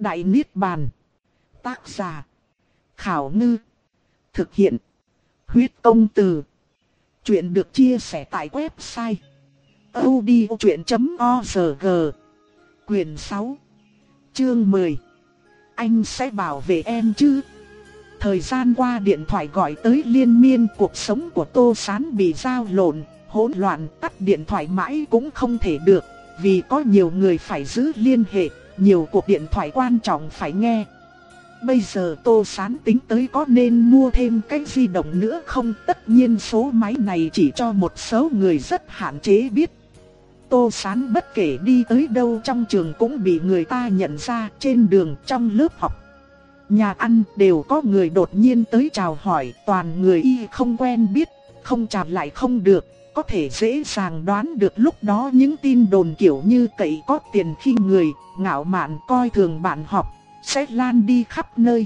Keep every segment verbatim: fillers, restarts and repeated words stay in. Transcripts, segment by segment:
Đại Niết Bàn. Tác giả. Khảo Ngư. Thực hiện. Huyết Công Từ. Chuyện được chia sẻ tại website audiochuyện chấm org. Quyền sáu. Chương mười. Anh sẽ bảo vệ em chứ? Thời gian qua điện thoại gọi tới liên miên, cuộc sống của Tô Sán bị giao lộn, hỗn loạn, tắt điện thoại mãi cũng không thể được, vì có nhiều người phải giữ liên hệ, nhiều cuộc điện thoại quan trọng phải nghe. Bây giờ Tô Sán tính tới có nên mua thêm cái di động nữa không? Tất nhiên số máy này chỉ cho một số người rất hạn chế biết. Tô Sán bất kể đi tới đâu trong trường cũng bị người ta nhận ra, trên đường, trong lớp học, nhà ăn đều có người đột nhiên tới chào hỏi, toàn người y không quen biết, không chào lại không được. Có thể dễ dàng đoán được lúc đó những tin đồn kiểu như cậy có tiền khinh người, ngạo mạn coi thường bạn học, sẽ lan đi khắp nơi.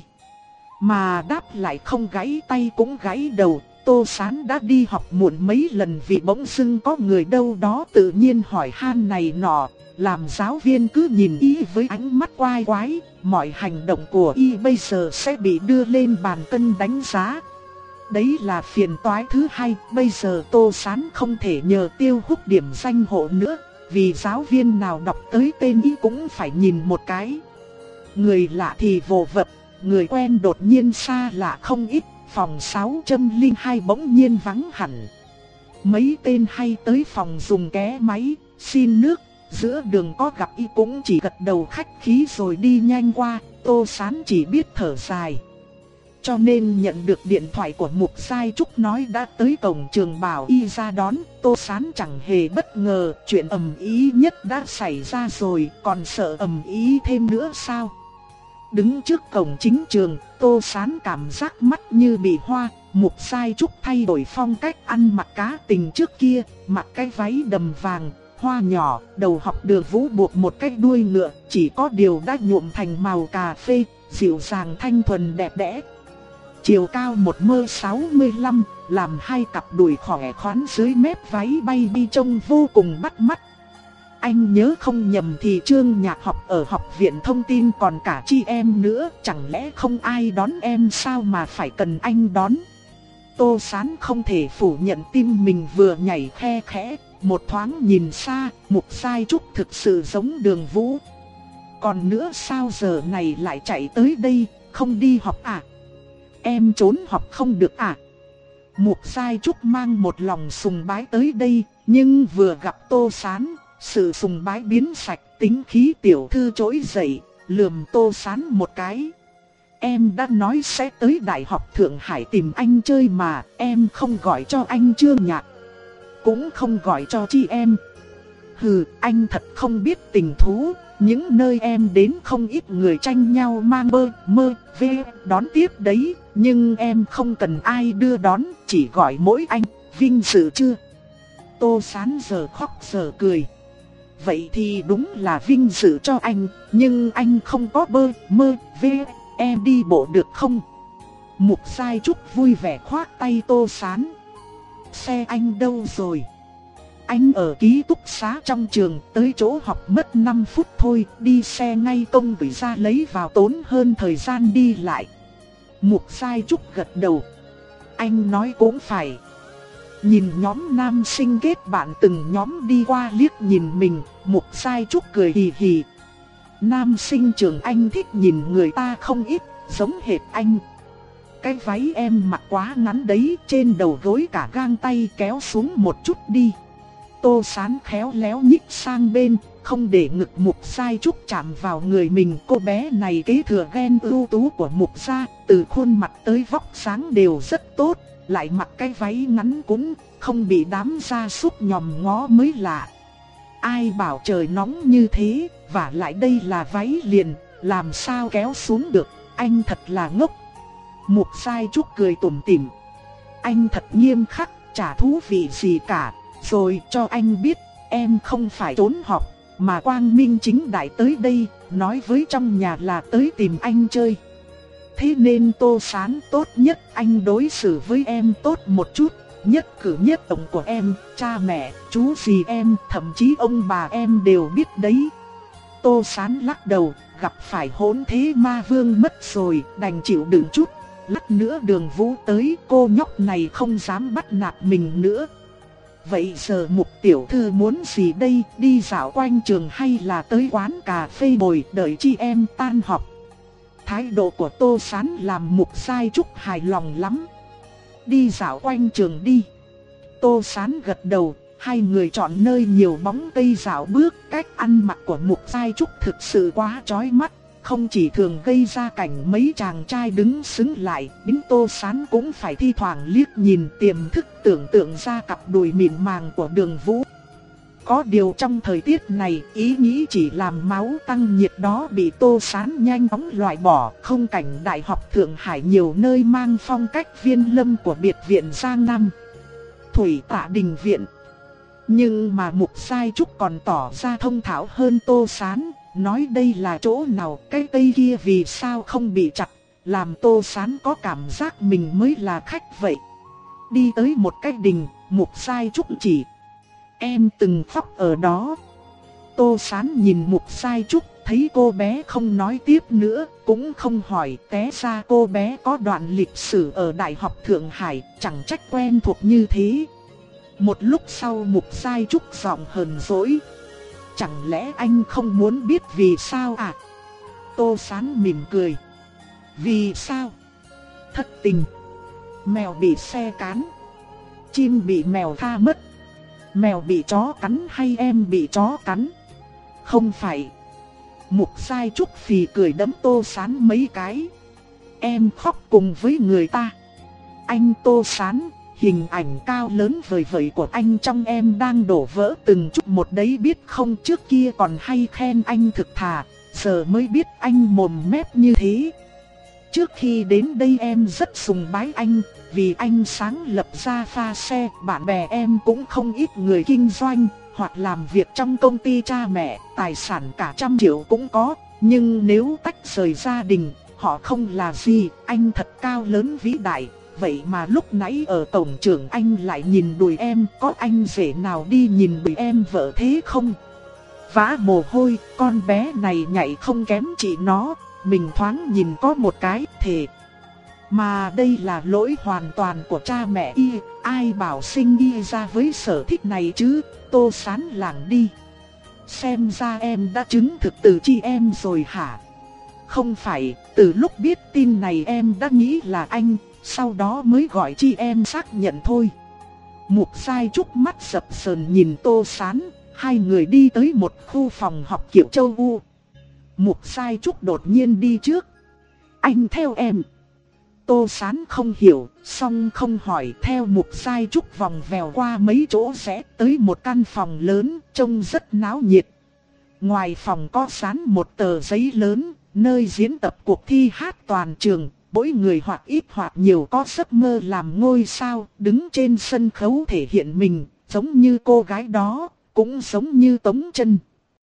Mà đáp lại không gãy tay cũng gãy đầu. Tô Sán đã đi học muộn mấy lần vì bỗng dưng có người đâu đó tự nhiên hỏi han này nọ, làm giáo viên cứ nhìn y với ánh mắt quái quái. Mọi hành động của y bây giờ sẽ bị đưa lên bàn cân đánh giá. Đấy là phiền toái thứ hai. Bây giờ Tô Sán không thể nhờ Tiêu Húc điểm danh hộ nữa, vì giáo viên nào đọc tới tên y cũng phải nhìn một cái. Người lạ thì vô vập, người quen đột nhiên xa lạ không ít. Phòng sáu không hai bỗng nhiên vắng hẳn. Mấy tên hay tới phòng dùng ké máy, xin nước. Giữa đường có gặp y cũng chỉ gật đầu khách khí rồi đi nhanh qua. Tô Sán chỉ biết thở dài. Cho nên nhận được điện thoại của Mục Giai Trúc nói đã tới cổng trường bảo y ra đón. Tô Sán chẳng hề bất ngờ, chuyện ầm ĩ nhất đã xảy ra rồi, còn sợ ầm ĩ thêm nữa sao? Đứng trước cổng chính trường, Tô Sán cảm giác mắt như bị hoa. Mục Giai Trúc thay đổi phong cách ăn mặc cá tình trước kia, mặc cái váy đầm vàng, hoa nhỏ, đầu học đường vũ buộc một cái đuôi ngựa, chỉ có điều đã nhuộm thành màu cà phê, dịu dàng thanh thuần đẹp đẽ. Chiều cao một mét sáu mươi lăm, làm hai cặp đùi khỏe khoắn dưới mép váy bay đi trông vô cùng bắt mắt. Anh nhớ không nhầm thì Trương Nhạc học ở học viện thông tin còn cả chị em nữa, chẳng lẽ không ai đón em sao mà phải cần anh đón? Tô Sán không thể phủ nhận tim mình vừa nhảy khe khẽ, một thoáng nhìn xa, Mục Giai Trúc thực sự giống Đường Vũ. Còn nữa sao giờ này lại chạy tới đây, không đi học à? Em trốn học không được à? Mục Giai Trúc mang một lòng sùng bái tới đây, nhưng vừa gặp Tô Sán, sự sùng bái biến sạch, tính khí tiểu thư trỗi dậy, lườm Tô Sán một cái. Em đã nói sẽ tới Đại học Thượng Hải tìm anh chơi mà, em không gọi cho anh Trương Nhạc, cũng không gọi cho chị em. Hừ, anh thật không biết tình thú, những nơi em đến không ít người tranh nhau mang bơ, mơ, vê, đón tiếp đấy, nhưng em không cần ai đưa đón, chỉ gọi mỗi anh, vinh dự chưa? Tô Sán giờ khóc giờ cười. Vậy thì đúng là vinh dự cho anh, nhưng anh không có bơ, mơ, vê, em đi bộ được không? Mục Giai Trúc vui vẻ khoác tay Tô Sán. Xe anh đâu rồi? Anh ở ký túc xá trong trường, tới chỗ học mất năm phút thôi, đi xe ngay công gửi ra lấy vào tốn hơn thời gian đi lại. Mục Giai Trúc gật đầu. Anh nói cũng phải. Nhìn nhóm nam sinh kết bạn từng nhóm đi qua liếc nhìn mình, Mục Giai Trúc cười hì hì. Nam sinh trường anh thích nhìn người ta không ít, giống hệt anh. Cái váy em mặc quá ngắn đấy, trên đầu gối cả gang tay, kéo xuống một chút đi. Tô Sán khéo léo nhích sang bên, không để ngực Mục Giai Trúc chạm vào người mình. Cô bé này kế thừa gen ưu tú của Mục gia, từ khuôn mặt tới vóc dáng đều rất tốt, lại mặc cái váy ngắn cũng không bị đám gia súc nhòm ngó mới lạ. Ai bảo trời nóng như thế, và lại đây là váy liền, làm sao kéo xuống được, anh thật là ngốc. Mục Giai Trúc cười tủm tỉm. Anh thật nghiêm khắc, chả thú vị gì cả. Rồi cho anh biết, em không phải trốn học, mà quang minh chính đại tới đây, nói với trong nhà là tới tìm anh chơi. Thế nên Tô Sán tốt nhất anh đối xử với em tốt một chút, nhất cử nhất động của em, cha mẹ, chú dì em, thậm chí ông bà em đều biết đấy. Tô Sán lắc đầu, gặp phải hỗn thế ma vương mất rồi, đành chịu đựng chút. Lát nữa Đường Vũ tới, cô nhóc này không dám bắt nạt mình nữa. Vậy giờ Mục tiểu thư muốn gì đây, đi dạo quanh trường hay là tới quán cà phê bồi đợi chị em tan học? Thái độ của Tô Sán làm Mục Sai Trúc hài lòng lắm. Đi dạo quanh trường đi. Tô Sán gật đầu, hai người chọn nơi nhiều bóng cây dạo bước. Cách ăn mặc của Mục Sai Trúc thực sự quá chói mắt, không chỉ thường gây ra cảnh mấy chàng trai đứng xứng lại, đến Tô Sán cũng phải thi thoảng liếc nhìn tiềm thức tưởng tượng ra cặp đùi mịn màng của Đường Vũ. Có điều trong thời tiết này, ý nghĩ chỉ làm máu tăng nhiệt đó bị Tô Sán nhanh chóng loại bỏ. Không cảnh Đại học Thượng Hải nhiều nơi mang phong cách Viên Lâm của biệt viện Giang Nam, Thủy Tạ Đình Viện. Nhưng mà Mục Sai Trúc còn tỏ ra thông thạo hơn Tô Sán, nói đây là chỗ nào, cái cây kia vì sao không bị chặt, làm Tô Sán có cảm giác mình mới là khách vậy. Đi tới một cái đình, Mục Sai Trúc chỉ: em từng khóc ở đó. Tô Sán nhìn Mục Sai Trúc, thấy cô bé không nói tiếp nữa, cũng không hỏi, té ra cô bé có đoạn lịch sử ở Đại học Thượng Hải, chẳng trách quen thuộc như thế. Một lúc sau Mục Sai Trúc giọng hờn dỗi: chẳng lẽ anh không muốn biết vì sao à? Tô Sán mỉm cười: vì sao? Thất tình, mèo bị xe cán, chim bị mèo tha mất, mèo bị chó cắn hay em bị chó cắn? Không phải. Mục Sai Trúc phì cười đấm Tô Sán mấy cái: em khóc cùng với người ta. Anh Tô Sán, hình ảnh cao lớn vời vời của anh trong em đang đổ vỡ từng chút một đấy biết không, trước kia còn hay khen anh thực thà, giờ mới biết anh mồm mép như thế. Trước khi đến đây em rất sùng bái anh, vì anh sáng lập ra pha xe, bạn bè em cũng không ít người kinh doanh, hoặc làm việc trong công ty cha mẹ, tài sản cả trăm triệu cũng có, nhưng nếu tách rời gia đình, họ không là gì, anh thật cao lớn vĩ đại. Vậy mà lúc nãy ở cổng trường anh lại nhìn đùi em, có anh rể nào đi nhìn đùi em vợ thế không? Vã mồ hôi, con bé này nhảy không kém chị nó, mình thoáng nhìn có một cái, thề. Mà đây là lỗi hoàn toàn của cha mẹ y, ai bảo sinh y ra với sở thích này chứ? Tô Sán lảng đi: xem ra em đã chứng thực từ chị em rồi hả? Không phải, từ lúc biết tin này em đã nghĩ là anh, sau đó mới gọi chị em xác nhận thôi. Mục Sai Trúc mắt sập sờn nhìn Tô Sán, hai người đi tới một khu phòng học kiểu châu U. Mục Sai Trúc đột nhiên đi trước: anh theo em. Tô Sán không hiểu, song không hỏi, theo Mục Sai Trúc vòng vèo qua mấy chỗ rẽ tới một căn phòng lớn, trông rất náo nhiệt. Ngoài phòng có dán một tờ giấy lớn, nơi diễn tập cuộc thi hát toàn trường. Mỗi người hoặc ít hoặc nhiều có giấc mơ làm ngôi sao, đứng trên sân khấu thể hiện mình, giống như cô gái đó, cũng giống như Tống Trân.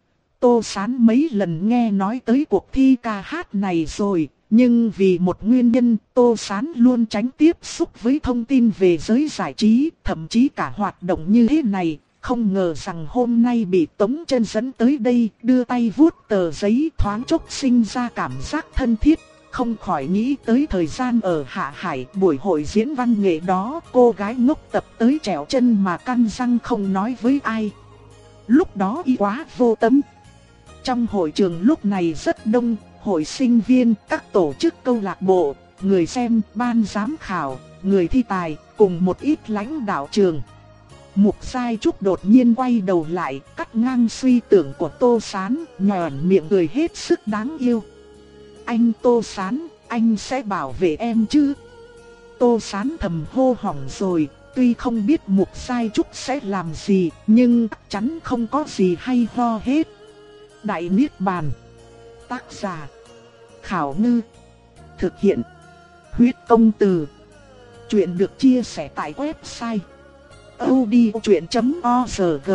Tô Sán mấy lần nghe nói tới cuộc thi ca hát này rồi, nhưng vì một nguyên nhân, Tô Sán luôn tránh tiếp xúc với thông tin về giới giải trí, thậm chí cả hoạt động như thế này. Không ngờ rằng hôm nay bị Tống Trân dẫn tới đây, đưa tay vuốt tờ giấy, thoáng chốc sinh ra cảm giác thân thiết. Không khỏi nghĩ tới thời gian ở Hạ Hải, buổi hội diễn văn nghệ đó, cô gái ngốc tập tới trèo chân mà căn răng không nói với ai. Lúc đó y quá vô tâm. Trong hội trường lúc này rất đông, hội sinh viên, các tổ chức câu lạc bộ, người xem, ban giám khảo, người thi tài, cùng một ít lãnh đạo trường. Mục Sai Trúc đột nhiên quay đầu lại, cắt ngang suy tưởng của Tô Sán, nhòn miệng cười hết sức đáng yêu. Anh Tô Sán, anh sẽ bảo vệ em chứ? Tô Sán thầm hô hỏng rồi, tuy không biết Mục Sai Trúc sẽ làm gì, nhưng chắc chắn không có gì hay ho hết. Đại Niết Bàn. Tác giả: Khảo Ngư. Thực hiện: Huyết Công Từ. Chuyện được chia sẻ tại website audiochuyện chấm org.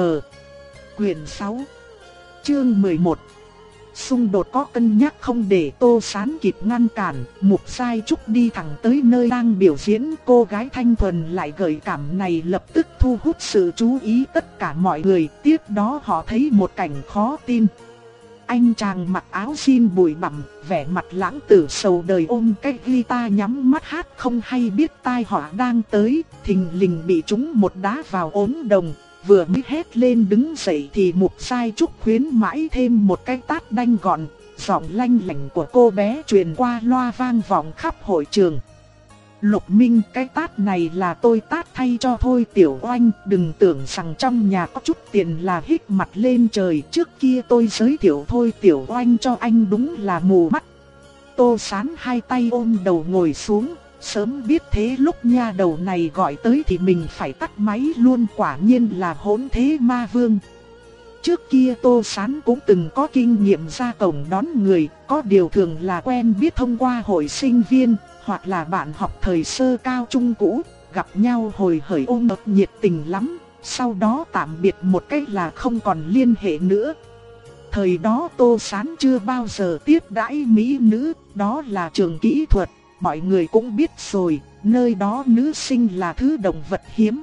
Quyền sáu, chương mười một. Xung đột có cân nhắc không để Tô Sán kịp ngăn cản, Mục Sai Trúc đi thẳng tới nơi đang biểu diễn. Cô gái thanh thuần lại gợi cảm này lập tức thu hút sự chú ý tất cả mọi người. Tiếp đó họ thấy một cảnh khó tin. Anh chàng mặc áo jean bụi bặm, vẻ mặt lãng tử sầu đời ôm cái guitar nhắm mắt hát không hay biết tai họa đang tới, thình lình bị trúng một đá vào ống đồng, vừa mới hét lên đứng dậy thì Mục Sai Trúc khuyến mãi thêm một cái tát đanh gọn, giọng lanh lảnh của cô bé truyền qua loa vang vọng khắp hội trường. Lục Minh, cái tát này là tôi tát thay cho Thôi Tiểu Oanh, đừng tưởng rằng trong nhà có chút tiền là hít mặt lên trời, trước kia tôi giới thiệu Thôi Tiểu Oanh cho anh đúng là mù mắt. Tô Sán hai tay ôm đầu ngồi xuống, sớm biết thế lúc nha đầu này gọi tới thì mình phải tắt máy luôn, quả nhiên là hỗn thế ma vương. Trước kia Tô Sán cũng từng có kinh nghiệm ra cổng đón người, có điều thường là quen biết thông qua hội sinh viên, hoặc là bạn học thời sơ cao trung cũ, gặp nhau hồi hởi ôm ấp nhiệt tình lắm, sau đó tạm biệt một cách là không còn liên hệ nữa. Thời đó Tô Sán chưa bao giờ tiếp đãi mỹ nữ, đó là trường kỹ thuật, mọi người cũng biết rồi, nơi đó nữ sinh là thứ động vật hiếm.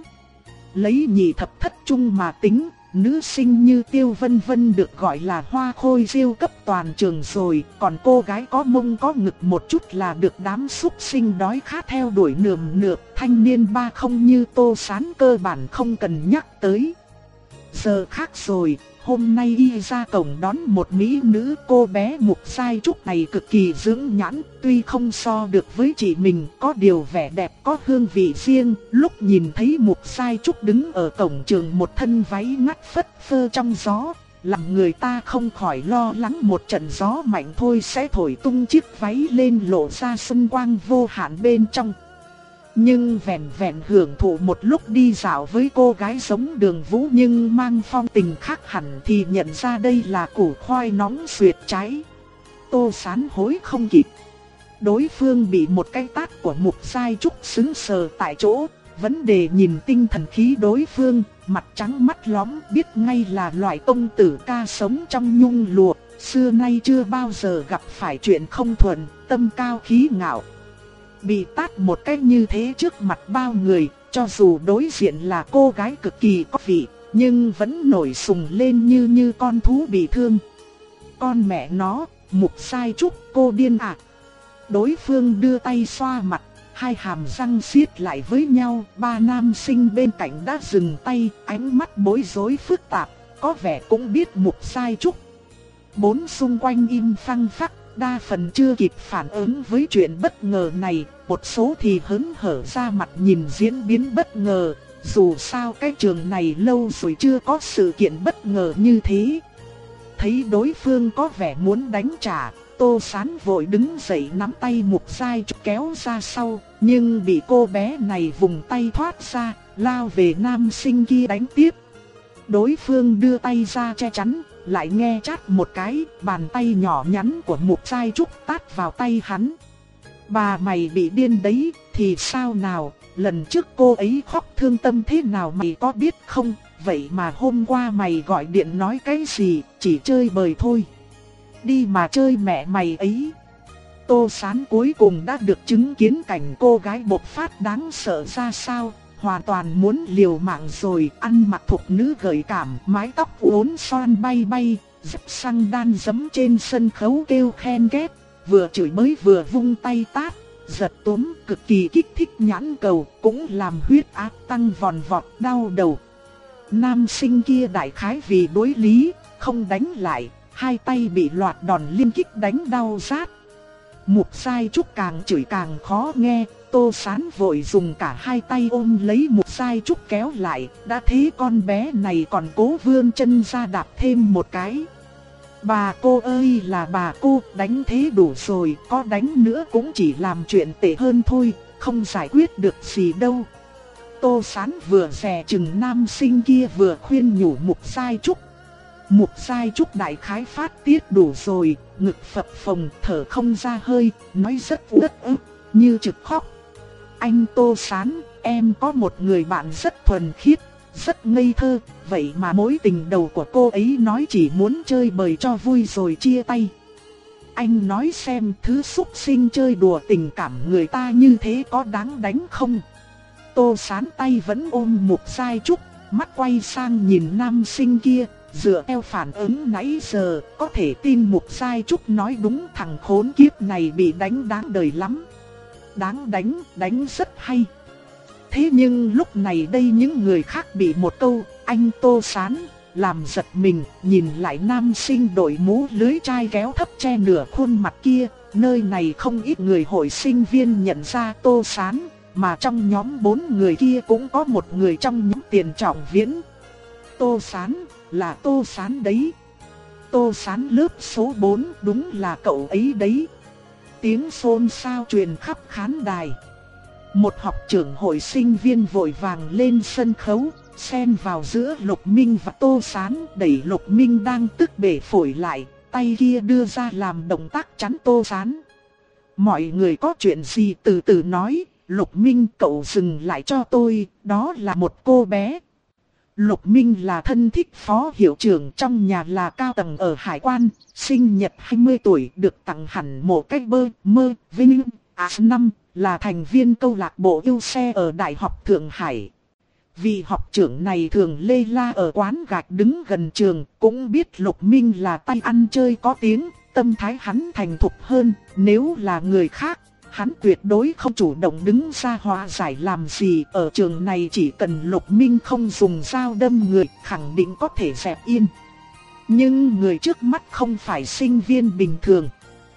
Lấy nhị thập thất trung mà tính, nữ sinh như Tiêu Vân Vân được gọi là hoa khôi diêu cấp toàn trường rồi, còn cô gái có mông có ngực một chút là được đám súc sinh đói khát theo đuổi nườm nượp, thanh niên ba không như Tô Sán cơ bản không cần nhắc tới. Giờ khác rồi, hôm nay y ra cổng đón một mỹ nữ, cô bé Mục Sai Trúc này cực kỳ dưỡng nhãn, tuy không so được với chị mình, có điều vẻ đẹp có hương vị riêng. Lúc nhìn thấy Mục Sai Trúc đứng ở cổng trường một thân váy ngắt phất phơ trong gió, làm người ta không khỏi lo lắng một trận gió mạnh thôi sẽ thổi tung chiếc váy lên, lộ ra xuân quang vô hạn bên trong. Nhưng vẹn vẹn hưởng thụ một lúc đi dạo với cô gái giống Đường Vũ nhưng mang phong tình khác hẳn thì nhận ra đây là củ khoai nóng xuyệt cháy. Tô Sán hối không kịp. Đối phương bị một cái tát của Mục Sai Trúc sững sờ tại chỗ, vấn đề nhìn tinh thần khí đối phương, mặt trắng mắt lõm biết ngay là loại công tử ca sống trong nhung lụa, xưa nay chưa bao giờ gặp phải chuyện không thuận, tâm cao khí ngạo. Bị tát một cách như thế trước mặt bao người, cho dù đối diện là cô gái cực kỳ có vị, nhưng vẫn nổi sùng lên như như con thú bị thương. Con mẹ nó, Mục Sai Trúc, cô điên à? Đối phương đưa tay xoa mặt, hai hàm răng siết lại với nhau, ba nam sinh bên cạnh đã dừng tay, ánh mắt bối rối phức tạp, có vẻ cũng biết Mục Sai Trúc. Bốn xung quanh im phăng phắc, đa phần chưa kịp phản ứng với chuyện bất ngờ này, một số thì hớn hở ra mặt nhìn diễn biến bất ngờ, dù sao cái trường này lâu rồi chưa có sự kiện bất ngờ như thế. Thấy đối phương có vẻ muốn đánh trả, Tô Sán vội đứng dậy nắm tay Mục Sai Trúc kéo ra sau, nhưng bị cô bé này vùng tay thoát ra, lao về nam sinh kia đánh tiếp. Đối phương đưa tay ra che chắn, lại nghe chát một cái, bàn tay nhỏ nhắn của Mục Sai Trúc tát vào tay hắn. Bà mày bị điên đấy, thì sao nào, lần trước cô ấy khóc thương tâm thế nào mày có biết không, vậy mà hôm qua mày gọi điện nói cái gì, chỉ chơi bời thôi. Đi mà chơi mẹ mày ấy. Tô Sán cuối cùng đã được chứng kiến cảnh cô gái bộc phát đáng sợ ra sao, hoàn toàn muốn liều mạng rồi, ăn mặc thục nữ gợi cảm, mái tóc uốn xoăn bay bay, dép xăng đan giẫm trên sân khấu kêu khen ghét, vừa chửi bới vừa vung tay tát, giật túm cực kỳ kích thích nhãn cầu, cũng làm huyết áp tăng vòn vọt đau đầu. Nam sinh kia đại khái vì đối lý, không đánh lại, hai tay bị loạt đòn liên kích đánh đau rát. Mục Sai Trúc càng chửi càng khó nghe, Tô Sán vội dùng cả hai tay ôm lấy Mục Sai Trúc kéo lại, đã thế con bé này còn cố vươn chân ra đạp thêm một cái. Bà cô ơi là bà cô, đánh thế đủ rồi, có đánh nữa cũng chỉ làm chuyện tệ hơn thôi, không giải quyết được gì đâu. Tô Sán vừa dè chừng nam sinh kia vừa khuyên nhủ Mục Sai Trúc. Mục Sai Trúc đại khái phát tiết đủ rồi, ngực phập phồng thở không ra hơi, nói rất uất ức, như trực khóc. Anh Tô Sán, em có một người bạn rất thuần khiết, rất ngây thơ, vậy mà mối tình đầu của cô ấy nói chỉ muốn chơi bời cho vui rồi chia tay. Anh nói xem thứ súc sinh chơi đùa tình cảm người ta như thế có đáng đánh không? Tô Sán tay vẫn ôm Mục Sai Trúc, mắt quay sang nhìn nam sinh kia, Dựa theo phản ứng nãy giờ, có thể tin Mục Giai Trúc nói đúng, thằng khốn kiếp này bị đánh đáng đời lắm. Đáng đánh, đánh rất hay. Thế nhưng lúc này đây những người khác bị một câu, anh Tô Sán, làm giật mình, nhìn lại nam sinh đội mũ lưới chai kéo thấp che nửa khuôn mặt kia. Nơi này không ít người hội sinh viên nhận ra Tô Sán, mà trong nhóm bốn người kia cũng có một người trong nhóm Tiền Trọng Viễn. Tô Sán, là Tô Sán đấy. Tô Sán lớp số bốn, đúng là cậu ấy đấy. Tiếng xôn xao truyền khắp khán đài. Một học trưởng hội sinh viên vội vàng lên sân khấu, xen vào giữa Lục Minh và Tô Sán, đẩy Lục Minh đang tức bể phổi lại, tay kia đưa ra làm động tác chắn Tô Sán. Mọi người có chuyện gì từ từ nói, Lục Minh cậu dừng lại cho tôi, đó là một cô bé. Lục Minh là thân thích phó hiệu trưởng, trong nhà là cao tầng ở hải quan, sinh nhật hai mươi tuổi được tặng hẳn một cái bơ mơ vinh a năm, là thành viên câu lạc bộ yêu xe ở Đại học Thượng Hải. Vị học trưởng này thường lê la ở quán gạch đứng gần trường, cũng biết Lục Minh là tay ăn chơi có tiếng, tâm thái hắn thành thục hơn. Nếu là người khác, hắn tuyệt đối không chủ động đứng ra hòa giải làm gì. Ở trường này chỉ cần Lục Minh không dùng dao đâm người, khẳng định có thể dẹp yên. Nhưng người trước mắt không phải sinh viên bình thường.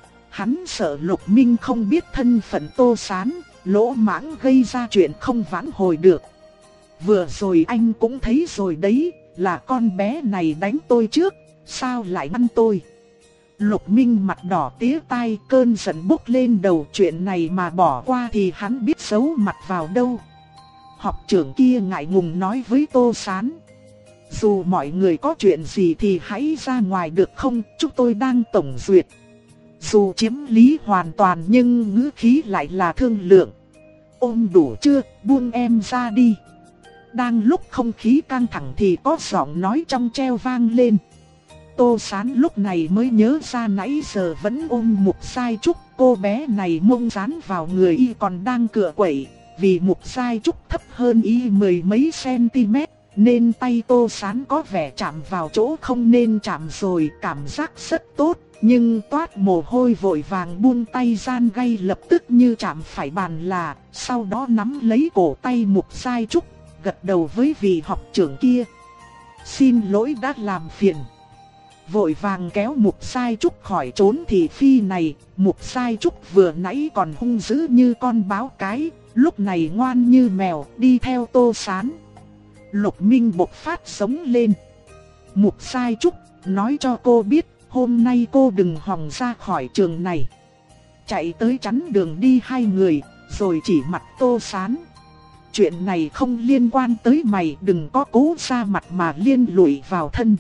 Hắn sợ Lục Minh không biết thân phận Tô Sán, lỗ mãng gây ra chuyện không vãn hồi được. Vừa rồi anh cũng thấy rồi đấy, là con bé này đánh tôi trước, sao lại ngăn tôi? Lục Minh mặt đỏ tía tai, cơn giận bốc lên đầu, chuyện này mà bỏ qua thì hắn biết giấu mặt vào đâu. Học trưởng kia ngại ngùng nói với Tô Sán: dù mọi người có chuyện gì thì hãy ra ngoài được không, chúng tôi đang tổng duyệt. Dù chiếm lý hoàn toàn nhưng ngữ khí lại là thương lượng. Ôm đủ chưa, buông em ra đi. Đang lúc không khí căng thẳng thì có giọng nói trong treo vang lên. Tô Sán lúc này mới nhớ ra nãy giờ vẫn ôm Mục Giai Trúc, cô bé này mông dán vào người y còn đang cựa quậy. Vì Mục Giai Trúc thấp hơn y mười mấy cm, nên tay Tô Sán có vẻ chạm vào chỗ không nên chạm rồi, cảm giác rất tốt. Nhưng toát mồ hôi vội vàng buông tay gian gay lập tức như chạm phải bàn là, sau đó nắm lấy cổ tay Mục Giai Trúc, gật đầu với vị học trưởng kia. Xin lỗi đã làm phiền. Vội vàng kéo Mục Giai Trúc khỏi trốn thị phi này. Mục Giai Trúc vừa nãy còn hung dữ như con báo cái, lúc này ngoan như mèo, đi theo Tô Sán. Lục Minh bộc phát sống lên. Mục Giai Trúc, nói cho cô biết, hôm nay cô đừng hòng ra khỏi trường này. Chạy tới chắn đường đi hai người, rồi chỉ mặt Tô Sán. Chuyện này không liên quan tới mày, đừng có cố ra mặt mà liên lụy vào thân.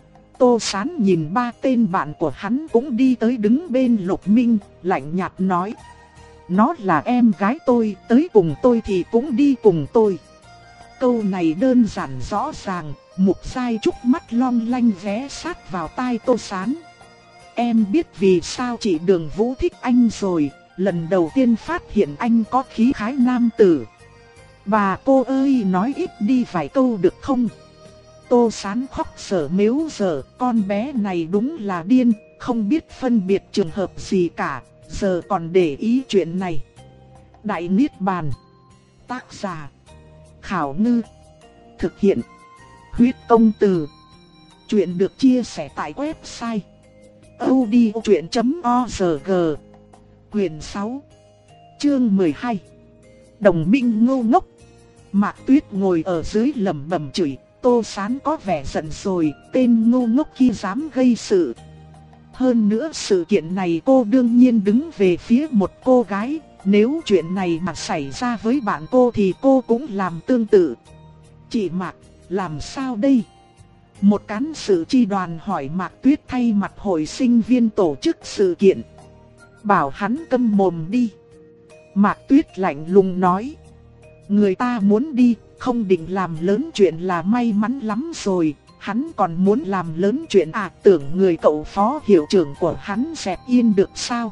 Tô Sán nhìn ba tên bạn của hắn cũng đi tới đứng bên Lục Minh, lạnh nhạt nói: nó là em gái tôi, tới cùng tôi thì cũng đi cùng tôi. Câu này đơn giản rõ ràng. Mục Giai Trúc mắt long lanh ghé sát vào tai Tô Sán. Em biết vì sao chị Đường Vũ thích anh rồi, lần đầu tiên phát hiện anh có khí khái nam tử. Bà cô ơi, nói ít đi vài câu được không? Tô Sán khóc sở mếu dở, con bé này đúng là điên, không biết phân biệt trường hợp gì cả, giờ còn để ý chuyện này. Đại Niết Bàn. Tác giả: Khảo Ngư. Thực hiện: Huyết Công Từ. Chuyện được chia sẻ tại website audiochuyện chấm org. Quyền sáu, chương mười hai. Đồng minh ngu ngốc. Mạc Tuyết ngồi ở dưới lẩm bẩm chửi, Tô Sán có vẻ giận rồi, tên ngu ngốc kia dám gây sự. Hơn nữa sự kiện này cô đương nhiên đứng về phía một cô gái, nếu chuyện này mà xảy ra với bạn cô thì cô cũng làm tương tự. Chị Mạc, làm sao đây? Một cán sự chi đoàn hỏi Mạc Tuyết thay mặt hội sinh viên tổ chức sự kiện. Bảo hắn câm mồm đi. Mạc Tuyết lạnh lùng nói: người ta muốn đi, không định làm lớn chuyện là may mắn lắm rồi. Hắn còn muốn làm lớn chuyện à? Tưởng người cậu phó hiệu trưởng của hắn dẹp yên được sao?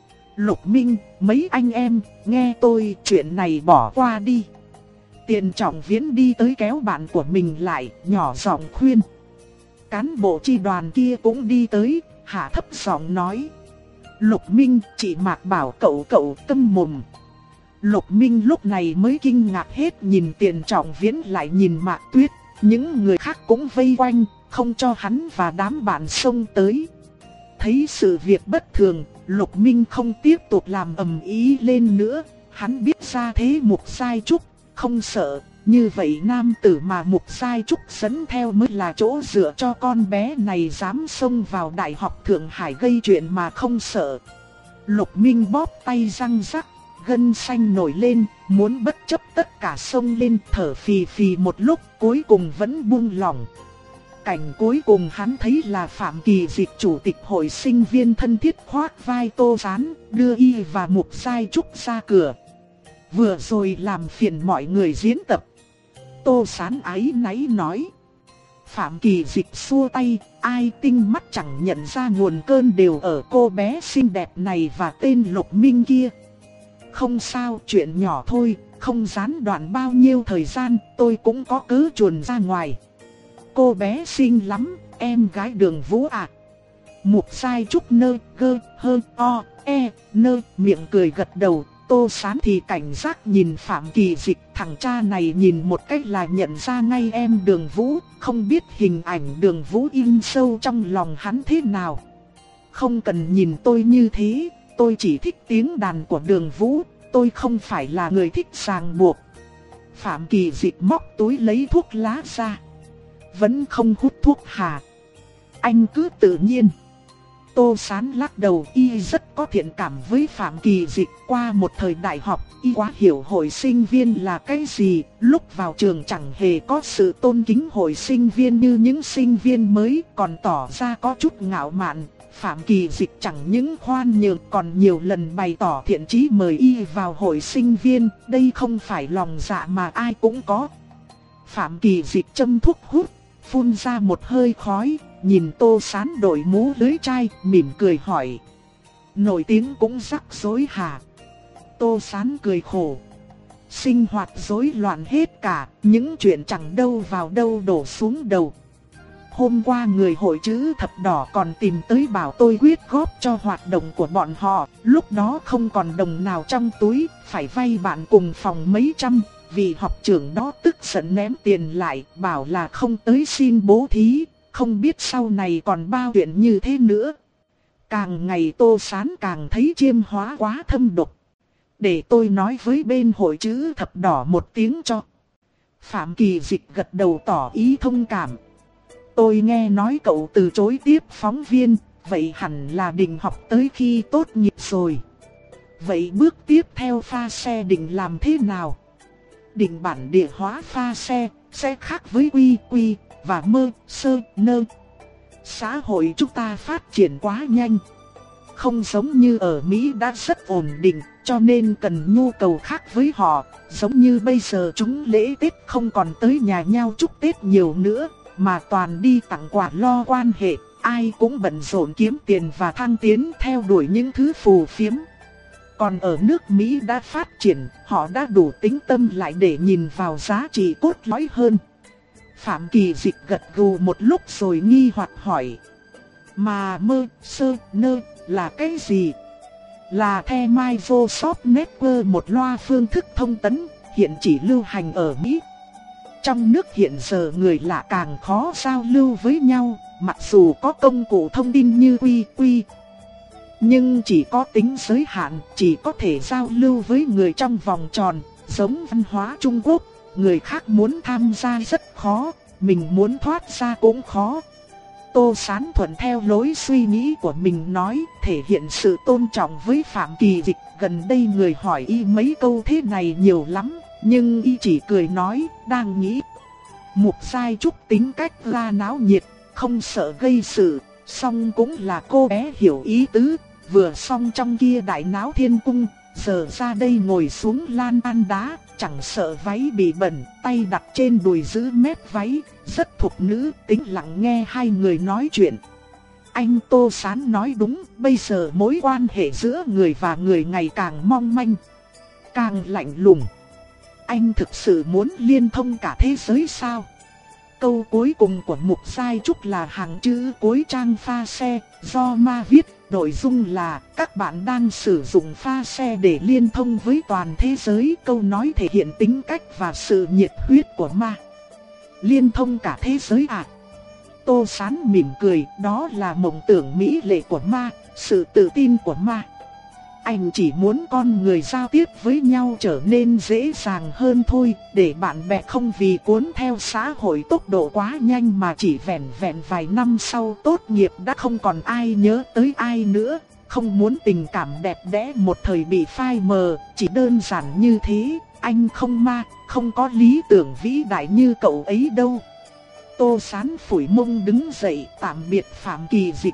Lục Minh, mấy anh em, nghe tôi, chuyện này bỏ qua đi. Tiền Trọng Viễn đi tới kéo bạn của mình lại, nhỏ giọng khuyên. Cán bộ chi đoàn kia cũng đi tới, hạ thấp giọng nói. Lục Minh, chị Mạc bảo cậu cậu câm mồm. Lục Minh lúc này mới kinh ngạc hết, nhìn Tiền Trọng Viễn lại nhìn Mạc Tuyết. Những người khác cũng vây quanh, không cho hắn và đám bạn xông tới. Thấy sự việc bất thường, Lục Minh không tiếp tục làm ầm ĩ lên nữa. Hắn biết ra thế Mục Sai Trúc, không sợ. Như vậy nam tử mà Mục Sai Trúc dẫn theo mới là chỗ dựa cho con bé này dám xông vào Đại học Thượng Hải gây chuyện mà không sợ. Lục Minh bóp tay răng rắc, gân xanh nổi lên, muốn bất chấp tất cả xông lên, thở phì phì một lúc, cuối cùng vẫn buông lỏng. Cảnh cuối cùng hắn thấy là Phạm Kỳ Dịch, chủ tịch hội sinh viên thân thiết khoác vai Tô Sán, đưa y và Mục Sai Trúc ra cửa. Vừa rồi làm phiền mọi người diễn tập. Tô Sán áy náy nói. Phạm Kỳ Dịch xua tay, ai tinh mắt chẳng nhận ra nguồn cơn đều ở cô bé xinh đẹp này và tên Lục Minh kia. Không sao, chuyện nhỏ thôi, không gián đoạn bao nhiêu thời gian, tôi cũng có cớ chuồn ra ngoài. Cô bé xinh lắm, em gái Đường Vũ à. Mục Sai Trúc nơ, gơ, hơ, o, e, nơ, miệng cười gật đầu. Tô Sán thì cảnh giác nhìn Phạm Kỳ Dịch, thằng cha này nhìn một cách là nhận ra ngay em Đường Vũ, không biết hình ảnh Đường Vũ in sâu trong lòng hắn thế nào. Không cần nhìn tôi như thế, tôi chỉ thích tiếng đàn của Đường Vũ, tôi không phải là người thích ràng buộc. Phạm Kỳ Dịch móc túi lấy thuốc lá ra. Vẫn không hút thuốc hả? Anh cứ tự nhiên. Tô Sán lắc đầu, y rất có thiện cảm với Phạm Kỳ Dịch. Qua một thời đại học, y quá hiểu hội sinh viên là cái gì. Lúc vào trường chẳng hề có sự tôn kính hội sinh viên như những sinh viên mới, còn tỏ ra có chút ngạo mạn. Phạm Kỳ Dịch chẳng những khoan nhượng còn nhiều lần bày tỏ thiện chí mời y vào hội sinh viên. Đây không phải lòng dạ mà ai cũng có. Phạm Kỳ Dịch châm thuốc hút, phun ra một hơi khói, nhìn Tô Sán đội mũ lưới chai, mỉm cười hỏi. Nổi tiếng cũng rắc rối hả? Tô Sán cười khổ. Sinh hoạt rối loạn hết cả, những chuyện chẳng đâu vào đâu đổ xuống đầu. Hôm qua người hội chữ thập đỏ còn tìm tới bảo tôi quyết góp cho hoạt động của bọn họ. Lúc đó không còn đồng nào trong túi, phải vay bạn cùng phòng mấy trăm. Vị học trưởng đó tức giận ném tiền lại, bảo là không tới xin bố thí. Không biết sau này còn bao chuyện như thế nữa. Càng ngày Tô Sán càng thấy chiêm hóa quá thâm độc. Để tôi nói với bên hội chữ thập đỏ một tiếng cho. Phạm Kỳ Dịch gật đầu tỏ ý thông cảm. Tôi nghe nói cậu từ chối tiếp phóng viên, vậy hẳn là định học tới khi tốt nghiệp rồi. Vậy bước tiếp theo pha xe định làm thế nào? Định bản địa hóa pha xe, sẽ khác với quy quy và mơ, sơ, nơ. Xã hội chúng ta phát triển quá nhanh. Không giống như ở Mỹ đã rất ổn định, cho nên cần nhu cầu khác với họ. Giống như bây giờ chúng lễ Tết không còn tới nhà nhau chúc Tết nhiều nữa, mà toàn đi tặng quà lo quan hệ. Ai cũng bận rộn kiếm tiền và thăng tiến theo đuổi những thứ phù phiếm. Còn ở nước Mỹ đã phát triển, họ đã đủ tính tâm lại để nhìn vào giá trị cốt lõi hơn. Phạm Kỳ Dịch gật gù một lúc rồi nghi hoặc hỏi. Mà mơ, sơ, nơ là cái gì? Là the Microsoft Network, một loa phương thức thông tấn, hiện chỉ lưu hành ở Mỹ. Trong nước hiện giờ người lạ càng khó giao lưu với nhau, mặc dù có công cụ thông tin như quy quy. Nhưng chỉ có tính giới hạn, chỉ có thể giao lưu với người trong vòng tròn, giống văn hóa Trung Quốc. Người khác muốn tham gia rất khó, mình muốn thoát ra cũng khó. Tô Sán thuận theo lối suy nghĩ của mình nói, thể hiện sự tôn trọng với Phạm Kỳ Dịch. Gần đây người hỏi y mấy câu thế này nhiều lắm, nhưng y chỉ cười nói, đang nghĩ. Mục Sai Trúc tính cách la náo nhiệt, không sợ gây sự, song cũng là cô bé hiểu ý tứ. Vừa xong trong kia đại náo thiên cung, giờ ra đây ngồi xuống lan can đá, chẳng sợ váy bị bẩn, tay đặt trên đùi giữ mép váy, rất thục nữ, tĩnh lặng nghe hai người nói chuyện. Anh Tô Sán nói đúng, bây giờ mối quan hệ giữa người và người ngày càng mong manh, càng lạnh lùng. Anh thực sự muốn liên thông cả thế giới sao? Câu cuối cùng của Mục Giai Trúc là hàng chữ cuối trang pha xe, do ma viết, nội dung là các bạn đang sử dụng pha xe để liên thông với toàn thế giới. Câu nói thể hiện tính cách và sự nhiệt huyết của ma. Liên thông cả thế giới à? Tô Sán mỉm cười, đó là mộng tưởng mỹ lệ của ma, sự tự tin của ma. Anh chỉ muốn con người giao tiếp với nhau trở nên dễ dàng hơn thôi, để bạn bè không vì cuốn theo xã hội tốc độ quá nhanh mà chỉ vẻn vẹn vài năm sau tốt nghiệp đã không còn ai nhớ tới ai nữa. Không muốn tình cảm đẹp đẽ một thời bị phai mờ, chỉ đơn giản như thế. Anh không ma, không có lý tưởng vĩ đại như cậu ấy đâu. Tô Sán phủi mông đứng dậy, tạm biệt Phạm Kỳ Dịch.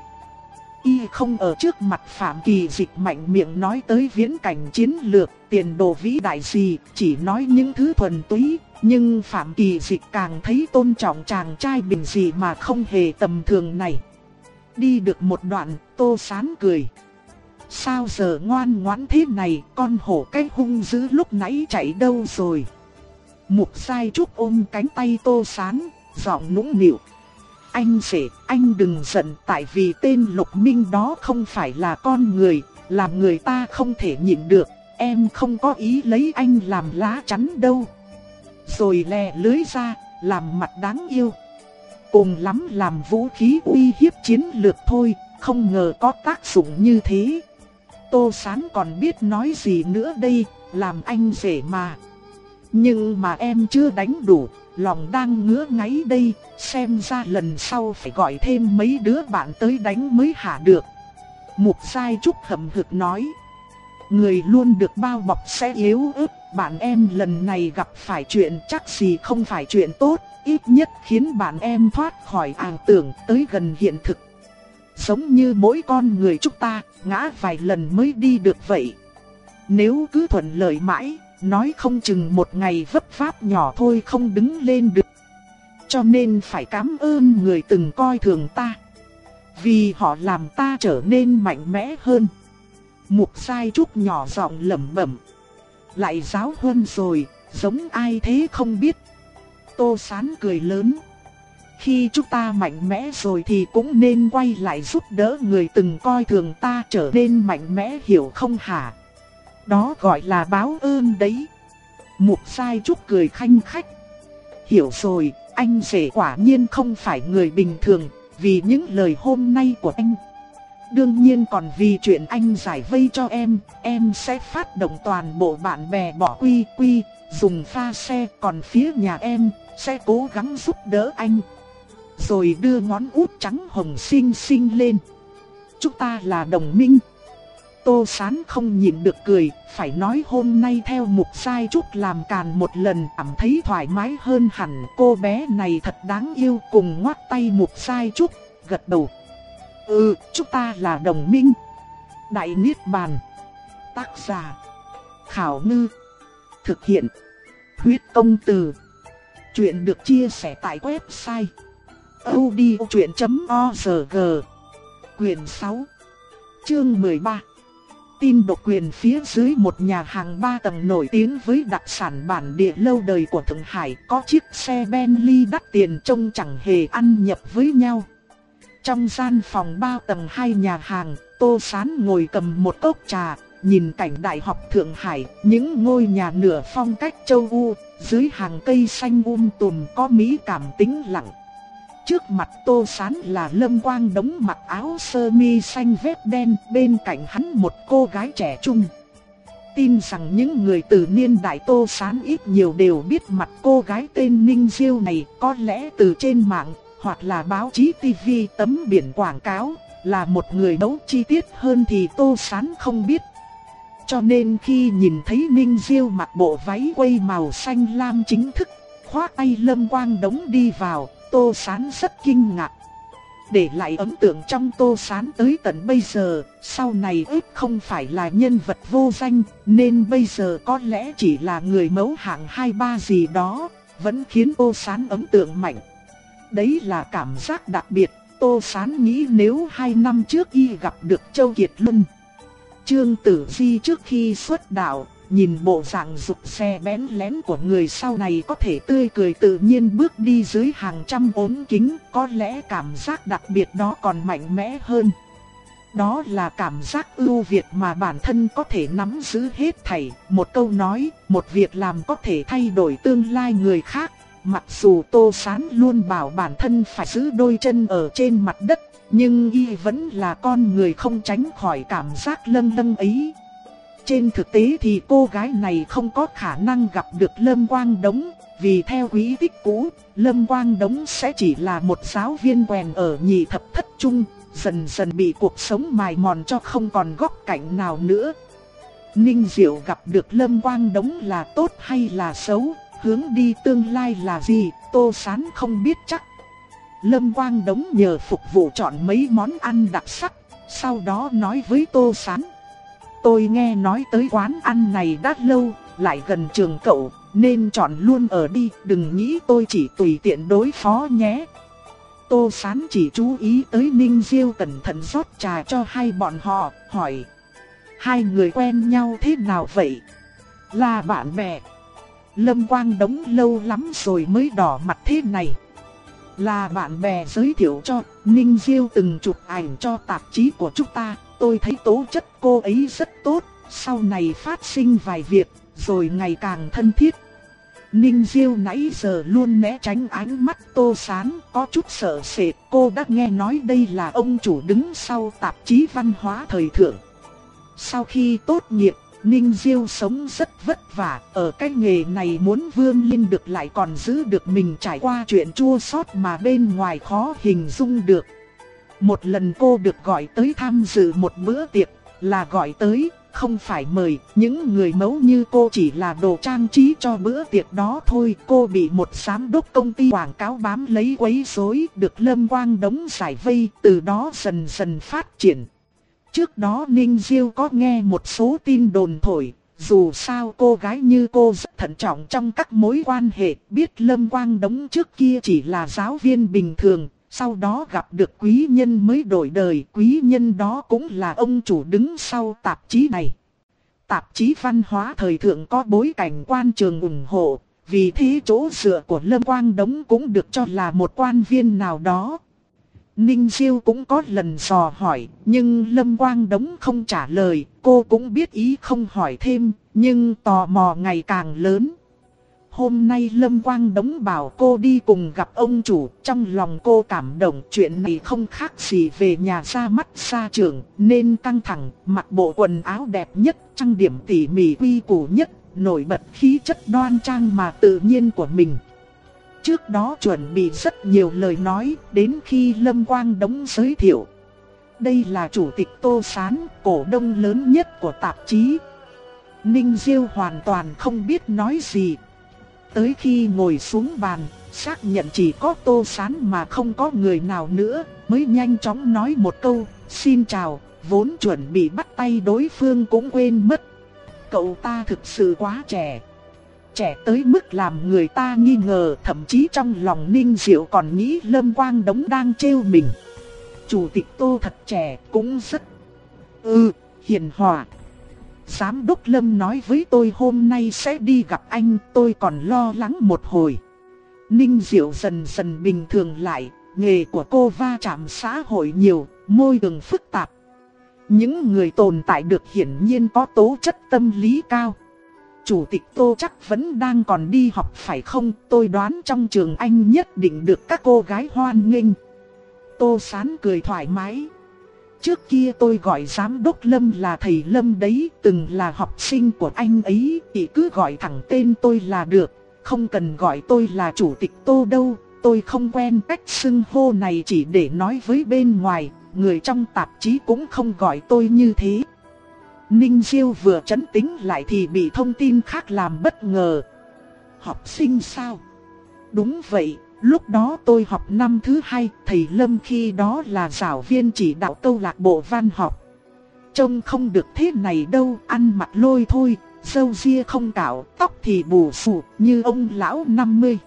Y không ở trước mặt Phạm Kỳ Dịch mạnh miệng nói tới viễn cảnh chiến lược, tiền đồ vĩ đại gì, chỉ nói những thứ thuần túy. Nhưng Phạm Kỳ Dịch càng thấy tôn trọng chàng trai bình dị mà không hề tầm thường này. Đi được một đoạn, Tô Sán cười. Sao giờ ngoan ngoãn thế này, con hổ cái hung dữ lúc nãy chạy đâu rồi? Mục Giai Trúc ôm cánh tay Tô Sán, giọng nũng nịu. Anh sẽ, anh đừng giận, tại vì tên Lục Minh đó không phải là con người, làm người ta không thể nhịn được. Em không có ý lấy anh làm lá chắn đâu. Rồi lè lưới ra, làm mặt đáng yêu. Cùng lắm làm vũ khí uy hiếp chiến lược thôi, không ngờ có tác dụng như thế. Tô Sán còn biết nói gì nữa đây, làm anh rể mà. Nhưng mà em chưa đánh đủ, lòng đang ngứa ngáy đây, xem ra lần sau phải gọi thêm mấy đứa bạn tới đánh mới hả được. Mục Giai Trúc hậm hực nói. Người luôn được bao bọc sẽ yếu ớt, bạn em lần này gặp phải chuyện chắc gì không phải chuyện tốt, ít nhất khiến bạn em thoát khỏi ảo tưởng tới gần hiện thực. Giống như mỗi con người chúng ta, ngã vài lần mới đi được vậy. Nếu cứ thuận lợi mãi, nói không chừng một ngày vấp váp nhỏ thôi không đứng lên được. Cho nên phải cảm ơn người từng coi thường ta, vì họ làm ta trở nên mạnh mẽ hơn. Mục Giai Trúc nhỏ giọng lẩm bẩm. Lại giáo huấn rồi, giống ai thế không biết. Tô Sán cười lớn. Khi chúng ta mạnh mẽ rồi thì cũng nên quay lại giúp đỡ người từng coi thường ta trở nên mạnh mẽ, hiểu không hả? Đó gọi là báo ơn đấy. Mục Giai Trúc cười khanh khách. Hiểu rồi, anh rể quả nhiên không phải người bình thường, vì những lời hôm nay của anh. Đương nhiên còn vì chuyện anh giải vây cho em, em sẽ phát động toàn bộ bạn bè bỏ quy quy, dùng pha xe, còn phía nhà em sẽ cố gắng giúp đỡ anh. Rồi đưa ngón út trắng hồng xinh xinh lên. Chúng ta là đồng minh. Tô Sán không nhịn được cười, phải nói hôm nay theo Mục Giai Trúc làm càn một lần cảm thấy thoải mái hơn hẳn. Cô bé này thật đáng yêu, cùng ngoắt tay Mục Giai Trúc, gật đầu. Ừ, chúng ta là đồng minh. Đại Niết Bàn. Tác giả Khảo Ngư. Thực hiện Huyết Công Từ. Chuyện được chia sẻ tại website audiochuyện chấm org. Quyền sáu, chương mười ba. Tin độc quyền. Phía dưới một nhà hàng ba tầng nổi tiếng với đặc sản bản địa lâu đời của Thượng Hải, có chiếc xe Bentley đắt tiền trông chẳng hề ăn nhập với nhau. Trong gian phòng ba tầng hai nhà hàng, Tô Sán ngồi cầm một cốc trà, nhìn cảnh Đại học Thượng Hải, những ngôi nhà nửa phong cách châu Âu, dưới hàng cây xanh um tùm có mỹ cảm tĩnh lặng. Trước mặt Tô Sán là Lâm Quang Đống mặc áo sơ mi xanh vết đen, bên cạnh hắn một cô gái trẻ trung. Tin rằng những người từ niên đại Tô Sán ít nhiều đều biết mặt cô gái tên Ninh Diêu này, có lẽ từ trên mạng hoặc là báo chí tivi tấm biển quảng cáo, là một người đấu chi tiết hơn thì Tô Sán không biết. Cho nên khi nhìn thấy Ninh Diêu mặc bộ váy quây màu xanh lam chính thức, khoác tay Lâm Quang Đống đi vào, Tô Sán rất kinh ngạc. Để lại ấn tượng trong Tô Sán tới tận bây giờ, sau này ếp không phải là nhân vật vô danh, nên bây giờ có lẽ chỉ là người mẫu hạng hai ba gì đó, vẫn khiến Tô Sán ấn tượng mạnh. Đấy là cảm giác đặc biệt. Tô Sán nghĩ nếu hai năm trước y gặp được Châu Kiệt Luân, Trương Tử Di trước khi xuất đạo, nhìn bộ dạng rụt rè bén lén của người sau này có thể tươi cười tự nhiên bước đi dưới hàng trăm ống kính, có lẽ cảm giác đặc biệt đó còn mạnh mẽ hơn. Đó là cảm giác ưu việt mà bản thân có thể nắm giữ hết thảy, một câu nói, một việc làm có thể thay đổi tương lai người khác. Mặc dù Tô Sán luôn bảo bản thân phải giữ đôi chân ở trên mặt đất, nhưng y vẫn là con người không tránh khỏi cảm giác lâng lâng ấy. Trên thực tế thì cô gái này không có khả năng gặp được Lâm Quang Đống, vì theo quý tích cũ, Lâm Quang Đống sẽ chỉ là một giáo viên quèn ở nhị thập thất trung, dần dần bị cuộc sống mài mòn cho không còn góc cạnh nào nữa. Ninh Diệu gặp được Lâm Quang Đống là tốt hay là xấu, hướng đi tương lai là gì, Tô Sán không biết chắc. Lâm Quang Đống nhờ phục vụ chọn mấy món ăn đặc sắc, sau đó nói với Tô Sán: tôi nghe nói tới quán ăn này đã lâu, lại gần trường cậu, nên chọn luôn ở đi, đừng nghĩ tôi chỉ tùy tiện đối phó nhé. Tô Sán chỉ chú ý tới Ninh Diêu cẩn thận rót trà cho hai bọn họ, hỏi: hai người quen nhau thế nào vậy? Là bạn bè. Lâm Quang Đống lâu lắm rồi mới đỏ mặt thế này. Là bạn bè giới thiệu cho, Ninh Diêu từng chụp ảnh cho tạp chí của chúng ta, tôi thấy tố chất cô ấy rất tốt, sau này phát sinh vài việc, rồi ngày càng thân thiết. Ninh Diêu nãy giờ luôn né tránh ánh mắt Tô Sán, có chút sợ sệt. Cô đã nghe nói đây là ông chủ đứng sau tạp chí văn hóa thời thượng. Sau khi tốt nghiệp, Ninh Diêu sống rất vất vả, ở cái nghề này muốn vươn lên được lại còn giữ được mình trải qua chuyện chua xót mà bên ngoài khó hình dung được. Một lần cô được gọi tới tham dự một bữa tiệc, là gọi tới, không phải mời, những người mẫu như cô chỉ là đồ trang trí cho bữa tiệc đó thôi. Cô bị một giám đốc công ty quảng cáo bám lấy quấy rối, được Lâm Quang Đống giải vây, từ đó dần dần phát triển. Trước đó Ninh Diêu có nghe một số tin đồn thổi, dù sao cô gái như cô rất thận trọng trong các mối quan hệ, biết Lâm Quang Đống trước kia chỉ là giáo viên bình thường, sau đó gặp được quý nhân mới đổi đời, quý nhân đó cũng là ông chủ đứng sau tạp chí này. Tạp chí văn hóa thời thượng có bối cảnh quan trường ủng hộ, vì thế chỗ dựa của Lâm Quang Đống cũng được cho là một quan viên nào đó. Ninh Diêu cũng có lần dò hỏi, nhưng Lâm Quang Đống không trả lời, cô cũng biết ý không hỏi thêm, nhưng tò mò ngày càng lớn. Hôm nay Lâm Quang Đống bảo cô đi cùng gặp ông chủ, trong lòng cô cảm động, chuyện này không khác gì về nhà ra mắt gia trưởng, nên căng thẳng, mặc bộ quần áo đẹp nhất, trang điểm tỉ mỉ quy củ nhất, nổi bật khí chất đoan trang mà tự nhiên của mình. Trước đó chuẩn bị rất nhiều lời nói, đến khi Lâm Quang Đống giới thiệu: đây là chủ tịch Tô Sán, cổ đông lớn nhất của tạp chí. Ninh Diêu hoàn toàn không biết nói gì. Tới khi ngồi xuống bàn, xác nhận chỉ có Tô Sán mà không có người nào nữa, mới nhanh chóng nói một câu: xin chào, vốn chuẩn bị bắt tay đối phương cũng quên mất. Cậu ta thực sự quá trẻ. Trẻ tới mức làm người ta nghi ngờ, thậm chí trong lòng Ninh Diệu còn nghĩ Lâm Quang Đống đang trêu mình. Chủ tịch Tô thật trẻ, cũng rất Ừ, hiền hòa. Giám đốc Lâm nói với tôi hôm nay sẽ đi gặp anh, tôi còn lo lắng một hồi. Ninh Diệu dần dần bình thường lại, nghề của cô va chạm xã hội nhiều, môi trường phức tạp. Những người tồn tại được hiển nhiên có tố chất tâm lý cao. Chủ tịch Tô chắc vẫn đang còn đi học phải không? Tôi đoán trong trường anh nhất định được các cô gái hoan nghênh. Tô Sán cười thoải mái. Trước kia tôi gọi giám đốc Lâm là thầy Lâm đấy, từng là học sinh của anh ấy, thì cứ gọi thẳng tên tôi là được, không cần gọi tôi là chủ tịch Tô đâu. Tôi không quen cách xưng hô này chỉ để nói với bên ngoài, người trong tạp chí cũng không gọi tôi như thế. Ninh Diêu vừa trấn tĩnh lại thì bị thông tin khác làm bất ngờ. Học sinh sao? Đúng vậy, lúc đó tôi học năm thứ hai, thầy Lâm khi đó là giáo viên chỉ đạo câu lạc bộ văn học. Trông không được thế này đâu, ăn mặc lôi thôi, râu ria không cạo, tóc thì bù xù như ông lão năm mươi.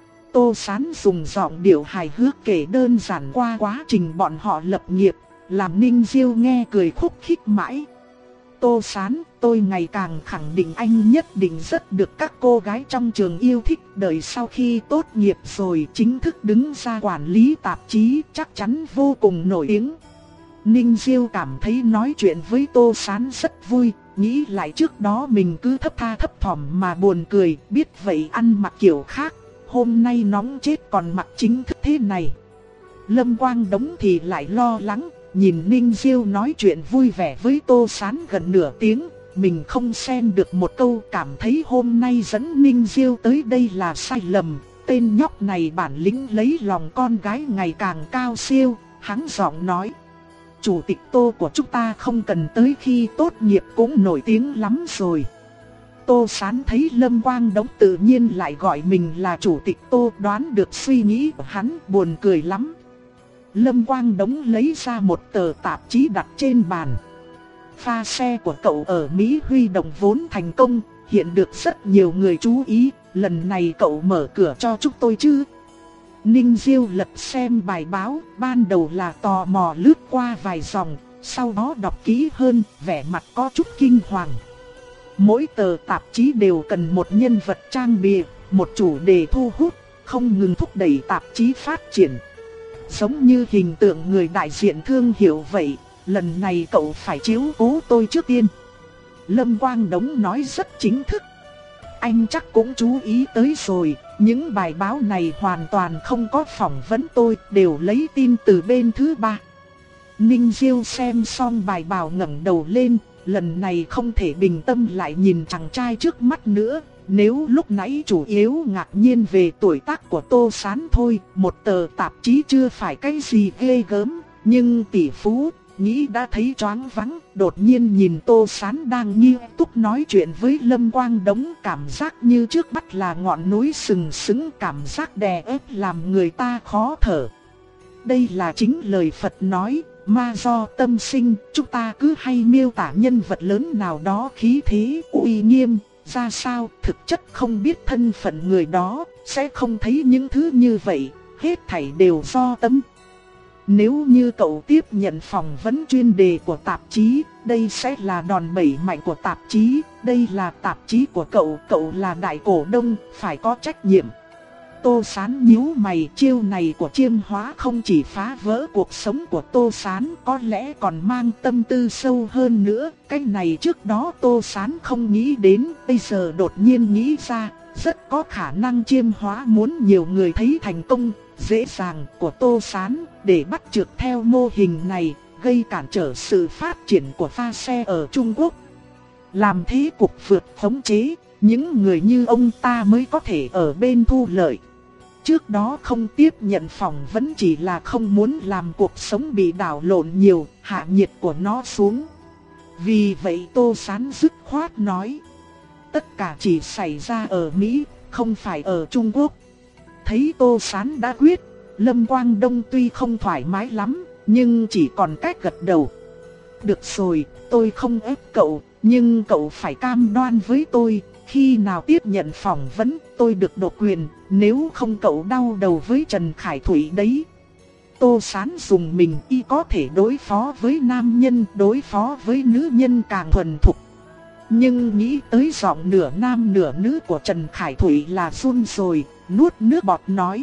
Tô Sán dùng giọng điệu hài hước kể đơn giản qua quá trình bọn họ lập nghiệp, làm Ninh Diêu nghe cười khúc khích mãi. Tô Sán, tôi ngày càng khẳng định anh nhất định rất được các cô gái trong trường yêu thích. Đợi sau khi tốt nghiệp rồi chính thức đứng ra quản lý tạp chí chắc chắn vô cùng nổi tiếng. Ninh Diêu cảm thấy nói chuyện với Tô Sán rất vui, nghĩ lại trước đó mình cứ thấp tha thấp thỏm mà buồn cười, biết vậy ăn mặc kiểu khác, hôm nay nóng chết còn mặc chính thức thế này. Lâm Quang Đống thì lại lo lắng, nhìn Ninh Diêu nói chuyện vui vẻ với Tô Sán gần nửa tiếng, mình không xen được một câu, cảm thấy hôm nay dẫn Ninh Diêu tới đây là sai lầm. Tên nhóc này bản lĩnh lấy lòng con gái ngày càng cao siêu, hắn giọng nói. Chủ tịch Tô của chúng ta không cần tới khi tốt nghiệp cũng nổi tiếng lắm rồi. Tô Sán thấy Lâm Quang Đống tự nhiên lại gọi mình là chủ tịch Tô, đoán được suy nghĩ của hắn, buồn cười lắm. Lâm Quang Đống lấy ra một tờ tạp chí đặt trên bàn. Pha xe của cậu ở Mỹ huy động vốn thành công, hiện được rất nhiều người chú ý, lần này cậu mở cửa cho chúng tôi chứ? Ninh Diêu lật xem bài báo, ban đầu là tò mò lướt qua vài dòng, sau đó đọc kỹ hơn, vẻ mặt có chút kinh hoàng. Mỗi tờ tạp chí đều cần một nhân vật trang bìa, một chủ đề thu hút, không ngừng thúc đẩy tạp chí phát triển. Giống như hình tượng người đại diện thương hiệu vậy, lần này cậu phải chiếu cố tôi trước tiên. Lâm Quang Đống nói rất chính thức. Anh chắc cũng chú ý tới rồi, những bài báo này hoàn toàn không có phỏng vấn tôi, đều lấy tin từ bên thứ ba. Ninh Diêu xem xong bài báo ngẩng đầu lên, lần này không thể bình tâm lại nhìn chàng trai trước mắt nữa. Nếu lúc nãy chủ yếu ngạc nhiên về tuổi tác của Tô Sán thôi, một tờ tạp chí chưa phải cái gì ghê gớm, nhưng tỷ phú, nghĩ đã thấy choáng váng, đột nhiên nhìn Tô Sán đang nghiêm túc nói chuyện với Lâm Quang Đống, cảm giác như trước mắt là ngọn núi sừng sững, cảm giác đè ép làm người ta khó thở. Đây là chính lời Phật nói, ma do tâm sinh, chúng ta cứ hay miêu tả nhân vật lớn nào đó khí thế, uy nghiêm, ra sao, thực chất không biết thân phận người đó, sẽ không thấy những thứ như vậy, hết thảy đều do tâm. Nếu như cậu tiếp nhận phỏng vấn chuyên đề của tạp chí, đây sẽ là đòn bẩy mạnh của tạp chí, đây là tạp chí của cậu, cậu là đại cổ đông, phải có trách nhiệm. Tô Sán nhíu mày, chiêu này của Chiêm Hóa không chỉ phá vỡ cuộc sống của Tô Sán, có lẽ còn mang tâm tư sâu hơn nữa. Cái này trước đó Tô Sán không nghĩ đến, bây giờ đột nhiên nghĩ ra, rất có khả năng Chiêm Hóa muốn nhiều người thấy thành công dễ dàng của Tô Sán để bắt chước theo mô hình này, gây cản trở sự phát triển của pha xe ở Trung Quốc. Làm thế cục vượt khống chế, những người như ông ta mới có thể ở bên thu lợi. Trước đó không tiếp nhận phỏng vấn chỉ là không muốn làm cuộc sống bị đảo lộn nhiều, hạ nhiệt của nó xuống. Vì vậy Tô Sán dứt khoát nói, tất cả chỉ xảy ra ở Mỹ, không phải ở Trung Quốc. Thấy Tô Sán đã quyết, Lâm Quang Đông tuy không thoải mái lắm, nhưng chỉ còn cách gật đầu. Được rồi, tôi không ép cậu, nhưng cậu phải cam đoan với tôi, khi nào tiếp nhận phỏng vấn tôi được độc quyền, nếu không cậu đau đầu với Trần Khải Thủy đấy. Tô Sán dùng mình y có thể đối phó với nam nhân, đối phó với nữ nhân càng thuần thục. Nhưng nghĩ tới giọng nửa nam nửa nữ của Trần Khải Thủy là run rồi, nuốt nước bọt nói.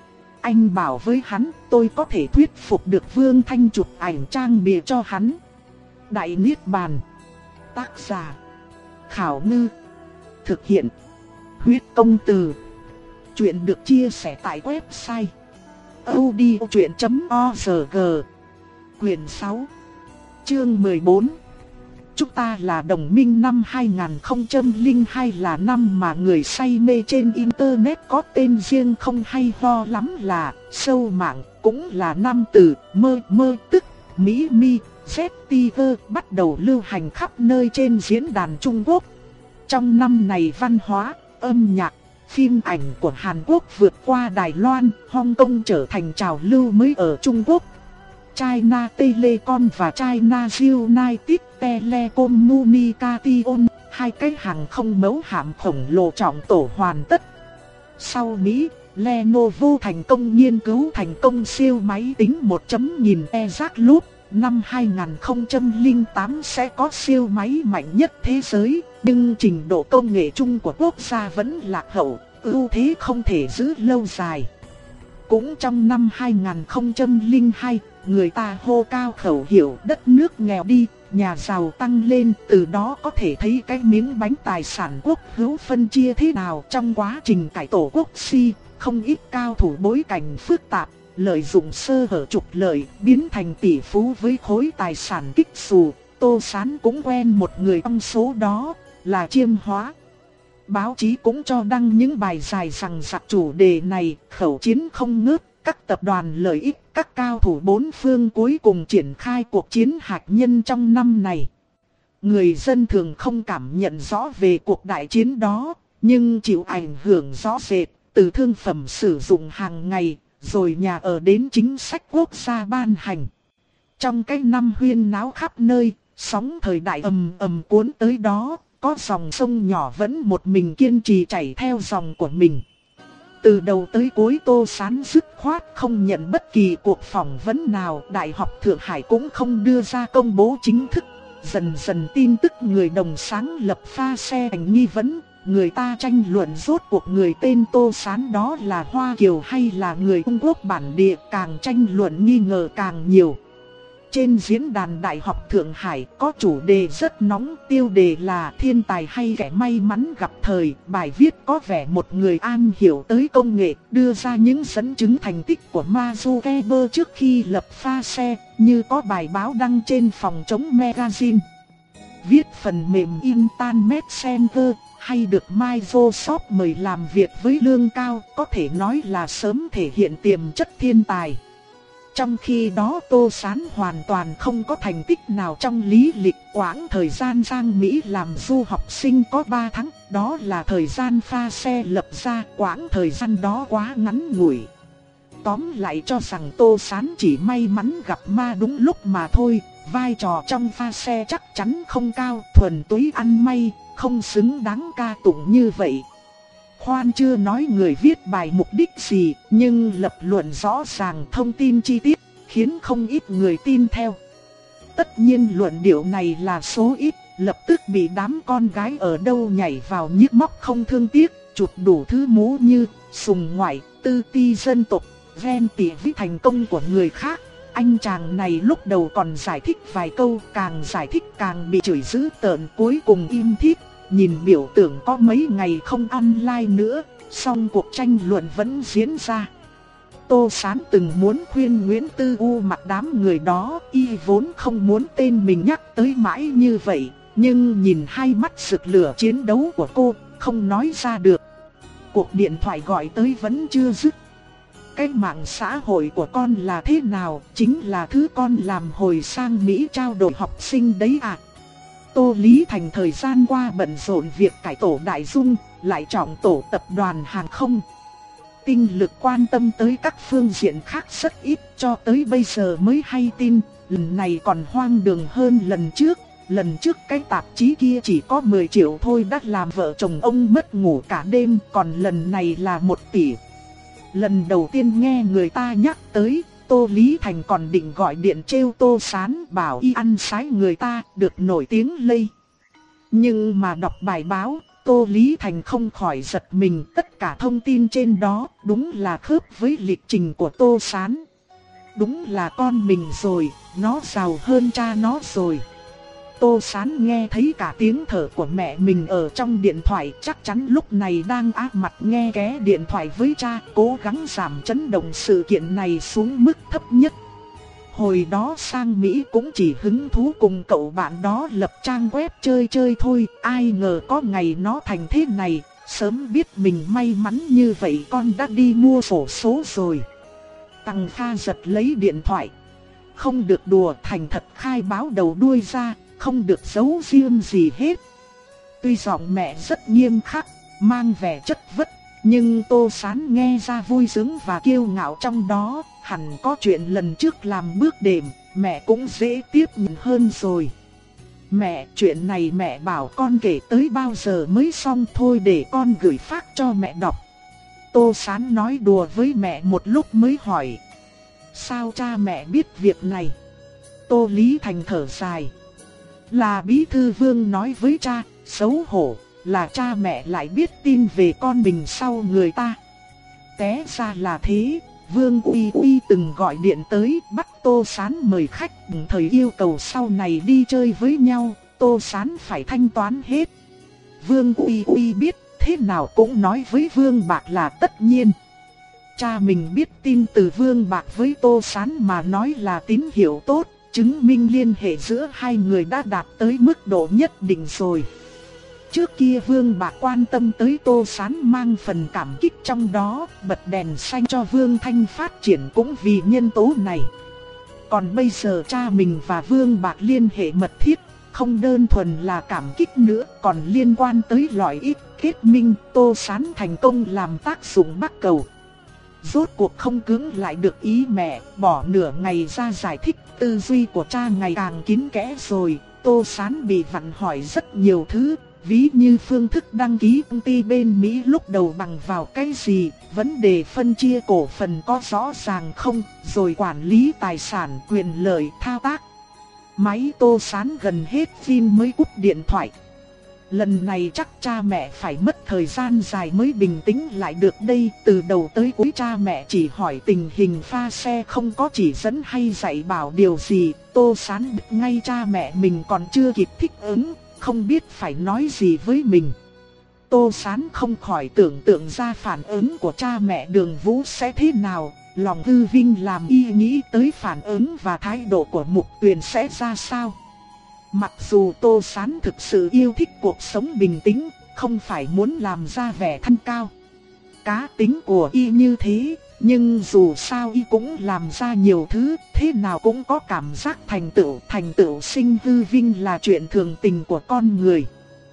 Anh bảo với hắn tôi có thể thuyết phục được Vương Thanh chụp ảnh trang bìa cho hắn. Đại Niết Bàn. Tác giả Khảo Ngư. Thực hiện Huyết Công Từ. Chuyện được chia sẻ tại website audiochuyện chấm org. Quyền sáu, chương mười bốn. Chúng ta là đồng minh. Năm hai không không hai là năm mà người say mê trên internet có tên riêng không hay ho lắm là sâu mạng, cũng là năm từ mơ mơ tức mỹ mi z tiger bắt đầu lưu hành khắp nơi trên diễn đàn Trung Quốc. Trong năm này văn hóa, âm nhạc, phim ảnh của Hàn Quốc vượt qua Đài Loan, Hong Kong trở thành trào lưu mới ở Trung Quốc. China Telecom và China United Telecommunication, hai cái hàng không mẫu hạm khổng lồ trọng tổ hoàn tất. Sau Mỹ, Lenovo thành công nghiên cứu thành công siêu máy tính một chấm nghìn e rác lúp, năm hai không không tám sẽ có siêu máy mạnh nhất thế giới, nhưng trình độ công nghệ chung của quốc gia vẫn lạc hậu, ưu thế không thể giữ lâu dài. Cũng trong năm hai không không hai, người ta hô cao khẩu hiệu đất nước nghèo đi, nhà giàu tăng lên, từ đó có thể thấy cái miếng bánh tài sản quốc hữu phân chia thế nào trong quá trình cải tổ quốc si, không ít cao thủ bối cảnh phức tạp, lợi dụng sơ hở trục lợi, biến thành tỷ phú với khối tài sản kích xù. Tô Sán cũng quen một người trong số đó, là Chiêm Hóa. Báo chí cũng cho đăng những bài dài rằng dặc chủ đề này, khẩu chiến không ngớt, các tập đoàn lợi ích, các cao thủ bốn phương cuối cùng triển khai cuộc chiến hạt nhân trong năm này. Người dân thường không cảm nhận rõ về cuộc đại chiến đó, nhưng chịu ảnh hưởng rõ rệt, từ thương phẩm sử dụng hàng ngày, rồi nhà ở đến chính sách quốc gia ban hành. Trong cái năm huyên náo khắp nơi, sóng thời đại ầm ầm cuốn tới đó, có dòng sông nhỏ vẫn một mình kiên trì chảy theo dòng của mình. Từ đầu tới cuối Tô Sán dứt khoát không nhận bất kỳ cuộc phỏng vấn nào, Đại học Thượng Hải cũng không đưa ra công bố chính thức. Dần dần tin tức người đồng sáng lập pha xe thành nghi vấn, người ta tranh luận rốt cuộc người tên Tô Sán đó là Hoa Kiều hay là người Trung Quốc bản địa, càng tranh luận nghi ngờ càng nhiều. Trên diễn đàn Đại học Thượng Hải có chủ đề rất nóng, tiêu đề là thiên tài hay kẻ may mắn gặp thời. Bài viết có vẻ một người am hiểu tới công nghệ, đưa ra những dẫn chứng thành tích của Mark Zuckerberg trước khi lập pha xe, như có bài báo đăng trên phòng chống magazine. Viết phần mềm Internet Messenger, hay được Microsoft mời làm việc với lương cao, có thể nói là sớm thể hiện tiềm chất thiên tài. Trong khi đó Tô Sán hoàn toàn không có thành tích nào trong lý lịch. Quãng thời gian sang Mỹ làm du học sinh có ba tháng, đó là thời gian pha xe lập ra, quãng thời gian đó quá ngắn ngủi. Tóm lại cho rằng Tô Sán chỉ may mắn gặp ma đúng lúc mà thôi, vai trò trong pha xe chắc chắn không cao, thuần túy ăn may, không xứng đáng ca tụng như vậy. Khoan chưa nói người viết bài mục đích gì, nhưng lập luận rõ ràng thông tin chi tiết, khiến không ít người tin theo. Tất nhiên luận điệu này là số ít, lập tức bị đám con gái ở đâu nhảy vào nhức móc không thương tiếc, chụp đủ thứ mũ như sùng ngoại, tư ti dân tộc, ghen tị với thành công của người khác. Anh chàng này lúc đầu còn giải thích vài câu, càng giải thích càng bị chửi dữ tợn, cuối cùng im thít. Nhìn biểu tượng có mấy ngày không online nữa, song cuộc tranh luận vẫn diễn ra. Tô Sán từng muốn khuyên Nguyễn Tư U mặc đám người đó, y vốn không muốn tên mình nhắc tới mãi như vậy, nhưng nhìn hai mắt rực lửa chiến đấu của cô, không nói ra được. Cuộc điện thoại gọi tới vẫn chưa dứt. Cái mạng xã hội của con là thế nào, chính là thứ con làm hồi sang Mỹ trao đổi học sinh đấy à. Tô Lý Thành thời gian qua bận rộn việc cải tổ Đại Dung, lại trọng tổ tập đoàn hàng không. Tinh lực quan tâm tới các phương diện khác rất ít, cho tới bây giờ mới hay tin, lần này còn hoang đường hơn lần trước. Lần trước cái tạp chí kia chỉ có mười triệu thôi đã làm vợ chồng ông mất ngủ cả đêm, còn lần này là một tỷ. Lần đầu tiên nghe người ta nhắc tới, Tô Lý Thành còn định gọi điện trêu Tô Sán bảo y ăn sái người ta, được nổi tiếng lây. Nhưng mà đọc bài báo, Tô Lý Thành không khỏi giật mình, tất cả thông tin trên đó đúng là khớp với lịch trình của Tô Sán. Đúng là con mình rồi, nó giàu hơn cha nó rồi. Tô Sán nghe thấy cả tiếng thở của mẹ mình ở trong điện thoại, chắc chắn lúc này đang áp mặt nghe ké điện thoại với cha, cố gắng giảm chấn động sự kiện này xuống mức thấp nhất. Hồi đó sang Mỹ cũng chỉ hứng thú cùng cậu bạn đó lập trang web chơi chơi thôi, ai ngờ có ngày nó thành thế này, sớm biết mình may mắn như vậy con đã đi mua sổ số rồi. Tằng Kha giật lấy điện thoại. Không được đùa, thành thật khai báo đầu đuôi ra, không được giấu riêng gì hết. Tuy giọng mẹ rất nghiêm khắc, mang vẻ chất vất, nhưng Tô Sán nghe ra vui sướng và kiêu ngạo trong đó. Hẳn có chuyện lần trước làm bước đệm, mẹ cũng dễ tiếp nhận hơn rồi. Mẹ, chuyện này mẹ bảo con kể tới bao giờ mới xong, thôi để con gửi phát cho mẹ đọc. Tô Sán nói đùa với mẹ một lúc mới hỏi. Sao cha mẹ biết việc này? Tô Lý Thành thở dài. Là bí thư Vương nói với cha, xấu hổ là cha mẹ lại biết tin về con mình sau người ta. Té ra là thế. Vương Uy Uy từng gọi điện tới bắt Tô Sán mời khách, đồng thời yêu cầu sau này đi chơi với nhau, Tô Sán phải thanh toán hết. Vương Uy Uy biết thế nào cũng nói với Vương Bạc là tất nhiên. Cha mình biết tin từ Vương Bạc với Tô Sán mà nói là tín hiệu tốt, chứng minh liên hệ giữa hai người đã đạt tới mức độ nhất định rồi. Trước kia Vương Bạc quan tâm tới Tô Sán mang phần cảm kích trong đó, bật đèn xanh cho Vương Thanh phát triển cũng vì nhân tố này. Còn bây giờ cha mình và Vương Bạc liên hệ mật thiết, không đơn thuần là cảm kích nữa, còn liên quan tới lợi ích kết minh. Tô Sán thành công làm tác dụng bắc cầu. Rốt cuộc không cưỡng lại được ý mẹ, bỏ nửa ngày ra giải thích. Tư duy của cha ngày càng kín kẽ rồi. Tô Sán bị vặn hỏi rất nhiều thứ, ví như phương thức đăng ký công ty bên Mỹ lúc đầu bằng vào cái gì, vấn đề phân chia cổ phần có rõ ràng không, rồi quản lý tài sản, quyền lợi, thao tác. Máy Tô Sán gần hết pin mới cúp điện thoại. Lần này chắc cha mẹ phải mất thời gian dài mới bình tĩnh lại được đây. Từ đầu tới cuối cha mẹ chỉ hỏi tình hình pha xe, không có chỉ dẫn hay dạy bảo điều gì. Tô Sán biết ngay cha mẹ mình còn chưa kịp thích ứng, không biết phải nói gì với mình. Tô Sán không khỏi tưởng tượng ra phản ứng của cha mẹ Đường Vũ sẽ thế nào. Lòng hư vinh làm y nghĩ tới phản ứng và thái độ của Mục Tuyền sẽ ra sao. Mặc dù Tô Sán thực sự yêu thích cuộc sống bình tĩnh, không phải muốn làm ra vẻ thanh cao. Cá tính của y như thế, nhưng dù sao y cũng làm ra nhiều thứ, thế nào cũng có cảm giác thành tựu. Thành tựu sinh hư vinh là chuyện thường tình của con người.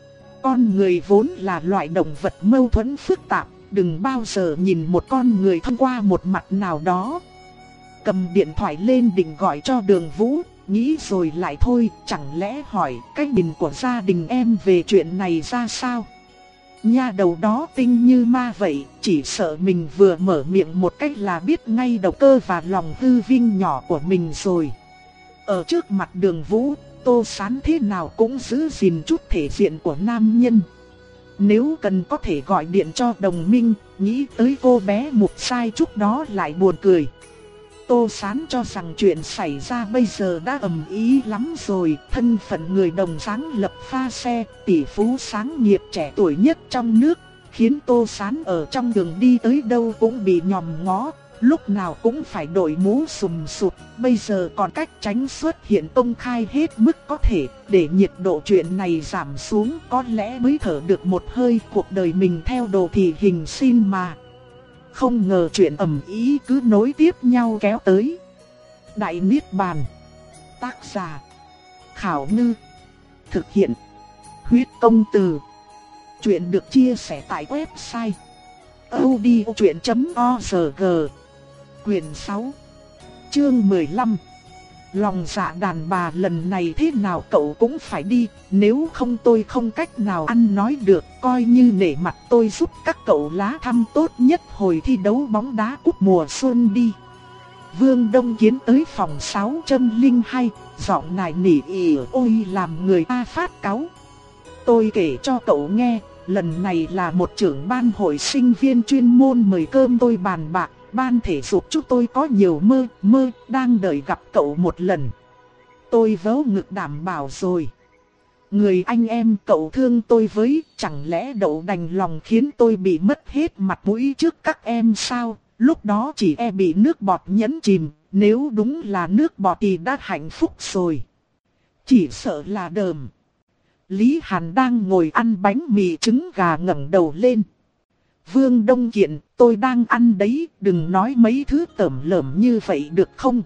Con người vốn là loại động vật mâu thuẫn phức tạp, đừng bao giờ nhìn một con người thông qua một mặt nào đó. Cầm điện thoại lên định gọi cho Đường Vũ, nghĩ rồi lại thôi, chẳng lẽ hỏi cái nhìn của gia đình em về chuyện này ra sao. Nha đầu đó tinh như ma vậy, chỉ sợ mình vừa mở miệng một cách là biết ngay động cơ và lòng hư vinh nhỏ của mình rồi. Ở trước mặt Đường Vũ, Tô Sán thế nào cũng giữ gìn chút thể diện của nam nhân. Nếu cần có thể gọi điện cho Đồng Minh, nghĩ tới cô bé Mục Sai Trúc đó lại buồn cười. Tô Sán cho rằng chuyện xảy ra bây giờ đã ầm ĩ lắm rồi. Thân phận người đồng sáng lập pha xe, tỷ phú sáng nghiệp trẻ tuổi nhất trong nước, khiến Tô Sán ở trong đường đi tới đâu cũng bị nhòm ngó, lúc nào cũng phải đội mũ sùm sụp. Bây giờ còn cách tránh xuất hiện công khai hết mức có thể, để nhiệt độ chuyện này giảm xuống, có lẽ mới thở được một hơi. Cuộc đời mình theo đồ thị hình sin mà. Không ngờ chuyện ầm ĩ cứ nối tiếp nhau kéo tới. Đại Niết Bàn. Tác giả Khảo Ngư. Thực hiện Huyết Công Từ. Chuyện được chia sẻ tại website audiochuyện chấm org. Quyền sáu, chương mười lăm. Lòng dạ đàn bà lần này thế nào cậu cũng phải đi, nếu không tôi không cách nào ăn nói được. Coi như nể mặt tôi giúp các cậu lá thăm tốt nhất hồi thi đấu bóng đá cúp mùa xuân đi. Vương Đông Kiến tới phòng sáu không hai, giọng nài nỉ ỉ ôi làm người ta phát cáu. Tôi kể cho cậu nghe, lần này là một trưởng ban hội sinh viên chuyên môn mời cơm tôi bàn bạc. Ban thể dục chúng tôi có nhiều mơ, mơ, đang đợi gặp cậu một lần. Tôi vớ ngực đảm bảo rồi. Người anh em cậu thương tôi với, chẳng lẽ đậu đành lòng khiến tôi bị mất hết mặt mũi trước các em sao? Lúc đó chỉ e bị nước bọt nhấn chìm, nếu đúng là nước bọt thì đã hạnh phúc rồi. Chỉ sợ là đờm. Lý Hàn đang ngồi ăn bánh mì trứng gà ngẩng đầu lên. Vương Đông Kiện, tôi đang ăn đấy, đừng nói mấy thứ tởm lởm như vậy được không?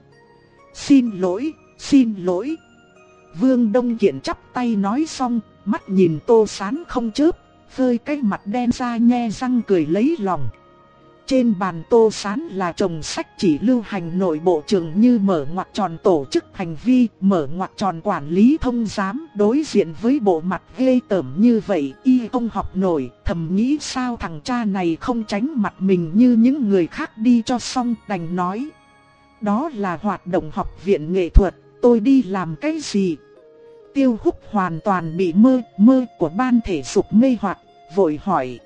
Xin lỗi, xin lỗi. Vương Đông Kiện chắp tay nói xong, mắt nhìn Tô Sán không chớp, phơi cái mặt đen ra nhe răng cười lấy lòng. Trên bàn Tô Sán là chồng sách chỉ lưu hành nội bộ trường như mở ngoặc tròn tổ chức hành vi, mở ngoặc tròn quản lý thông giám. Đối diện với bộ mặt ghê tởm như vậy, y không học nổi, thầm nghĩ sao thằng cha này không tránh mặt mình như những người khác đi cho xong, đành nói. Đó là hoạt động học viện nghệ thuật, tôi đi làm cái gì? Tiêu Húc hoàn toàn bị mơ mơ của ban thể dục mê hoặc, vội hỏi.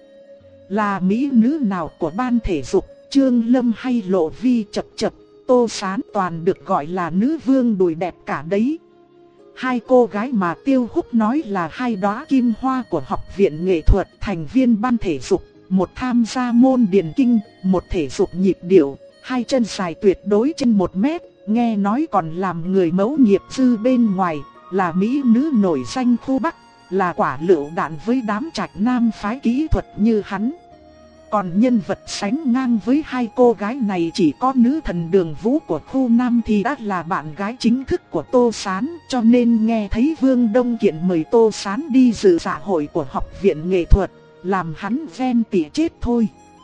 Là mỹ nữ nào của ban thể dục, Trương Lâm hay Lộ Vi? Chập chập, Tô Sán toàn được gọi là nữ vương đùi đẹp cả đấy. Hai cô gái mà Tiêu Húc nói là hai đóa kim hoa của học viện nghệ thuật, thành viên ban thể dục, một tham gia môn điền kinh, một thể dục nhịp điệu, hai chân dài tuyệt đối trên một mét, nghe nói còn làm người mẫu nghiệp dư bên ngoài, là mỹ nữ nổi danh khu Bắc, là quả lựu đạn với đám trạch nam phái kỹ thuật như hắn. Còn nhân vật sánh ngang với hai cô gái này chỉ có nữ thần Đường Vũ của khu Nam thì đã là bạn gái chính thức của Tô Sán, cho nên nghe thấy Vương Đông Kiện mời Tô Sán đi dự dạ hội của học viện nghệ thuật, làm hắn ven tỉ chết thôi.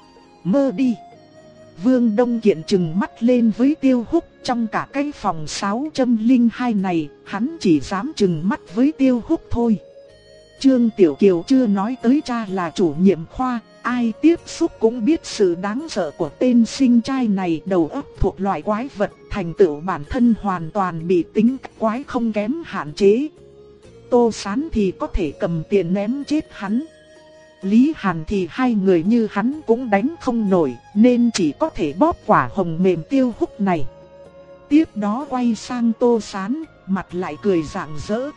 Mơ đi. Vương Đông Kiện trừng mắt lên với Tiêu Húc, trong cả cái phòng sáu không hai này, hắn chỉ dám trừng mắt với Tiêu Húc thôi. Trương Tiểu Kiều chưa nói tới cha là chủ nhiệm khoa, ai tiếp xúc cũng biết sự đáng sợ của tên sinh trai này, đầu óc thuộc loại quái vật, thành tựu bản thân hoàn toàn bị tính quái không kém hạn chế. Tô Sán thì có thể cầm tiền ném chết hắn. Lý Hàn thì hai người như hắn cũng đánh không nổi, nên chỉ có thể bóp quả hồng mềm Tiêu Húc này. Tiếp đó quay sang Tô Sán, mặt lại cười rạng rỡ.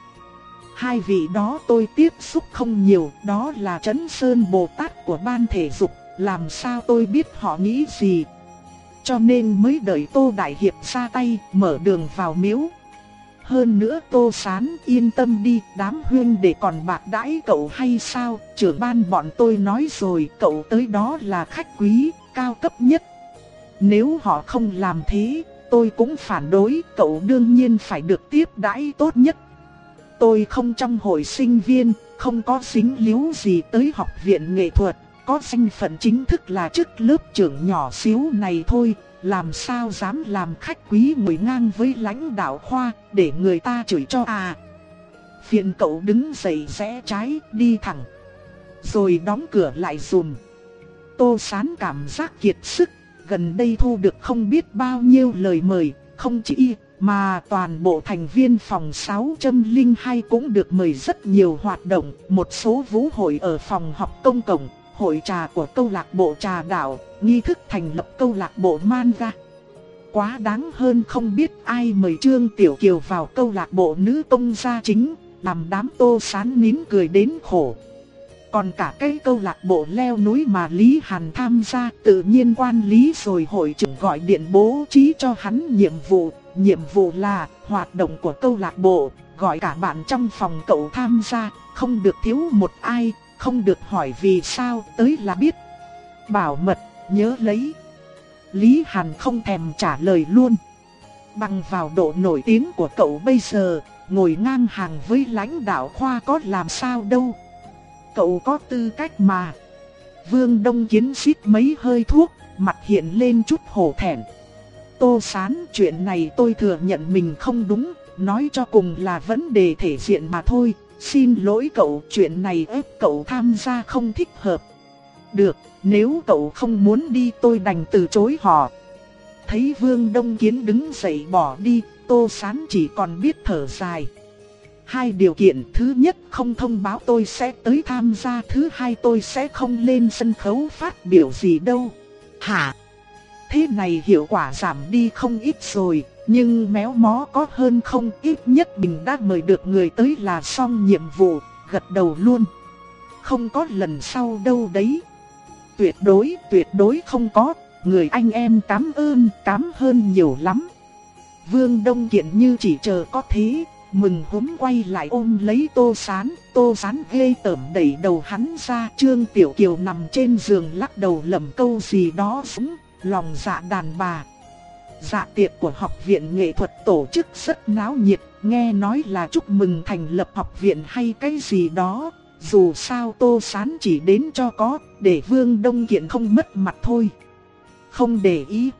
Hai vị đó tôi tiếp xúc không nhiều, đó là Trấn Sơn Bồ Tát của ban thể dục, làm sao tôi biết họ nghĩ gì. Cho nên mới đợi Tô Đại Hiệp ra tay, mở đường vào miếu. Hơn nữa Tô Sán yên tâm đi, đám huynh để còn bạc đãi cậu hay sao? Trưởng ban bọn tôi nói rồi, cậu tới đó là khách quý, cao cấp nhất. Nếu họ không làm thế, tôi cũng phản đối, cậu đương nhiên phải được tiếp đãi tốt nhất. Tôi không trong hội sinh viên, không có dính líu gì tới học viện nghệ thuật, có danh phận chính thức là chức lớp trưởng nhỏ xíu này thôi, làm sao dám làm khách quý ngồi ngang với lãnh đạo khoa, để người ta chửi cho à. Phiền cậu đứng dậy rẽ trái, đi thẳng, rồi đóng cửa lại dùm. Tô Sán cảm giác kiệt sức, gần đây thu được không biết bao nhiêu lời mời, không chỉ y, mà toàn bộ thành viên phòng sáu không hai cũng được mời rất nhiều hoạt động, một số vũ hội ở phòng học công cộng, hội trà của câu lạc bộ trà đảo, nghi thức thành lập câu lạc bộ manga. Quá đáng hơn không biết ai mời Trương Tiểu Kiều vào câu lạc bộ nữ công gia chính, làm đám Tô Sán nín cười đến khổ. Còn cả cái câu lạc bộ leo núi mà Lý Hàn tham gia, tự nhiên quan lý rồi hội trưởng gọi điện bố trí cho hắn nhiệm vụ. Nhiệm vụ là hoạt động của câu lạc bộ, gọi cả bạn trong phòng cậu tham gia, không được thiếu một ai, không được hỏi vì sao, tới là biết. Bảo mật, nhớ lấy. Lý Hàn không thèm trả lời luôn. Bằng vào độ nổi tiếng của cậu bây giờ, ngồi ngang hàng với lãnh đạo khoa có làm sao đâu. Cậu có tư cách mà. Vương Đông Kiến xít mấy hơi thuốc, mặt hiện lên chút hổ thẹn. Tô Sán, chuyện này tôi thừa nhận mình không đúng, nói cho cùng là vấn đề thể diện mà thôi. Xin lỗi cậu, chuyện này ép cậu tham gia không thích hợp. Được, nếu cậu không muốn đi tôi đành từ chối họ. Thấy Vương Đông Kiến đứng dậy bỏ đi, Tô Sán chỉ còn biết thở dài. Hai điều kiện, thứ nhất không thông báo tôi sẽ tới tham gia, thứ hai tôi sẽ không lên sân khấu phát biểu gì đâu. Hả? Thế này hiệu quả giảm đi không ít rồi, nhưng méo mó có hơn không, ít nhất mình đã mời được người tới là xong nhiệm vụ, gật đầu luôn. Không có lần sau đâu đấy. Tuyệt đối, tuyệt đối không có, người anh em cảm ơn, cảm ơn nhiều lắm. Vương Đông Kiện như chỉ chờ có thế, mừng húm quay lại ôm lấy Tô Sán, Tô Sán ghê tởm đẩy đầu hắn ra. Trương Tiểu Kiều nằm trên giường lắc đầu lẩm câu gì đó súng, lòng dạ đàn bà. Dạ tiệc của học viện nghệ thuật tổ chức rất náo nhiệt, nghe nói là chúc mừng thành lập học viện hay cái gì đó. Dù sao Tô Sán chỉ đến cho có, để Vương Đông Kiện không mất mặt thôi. Không để ý.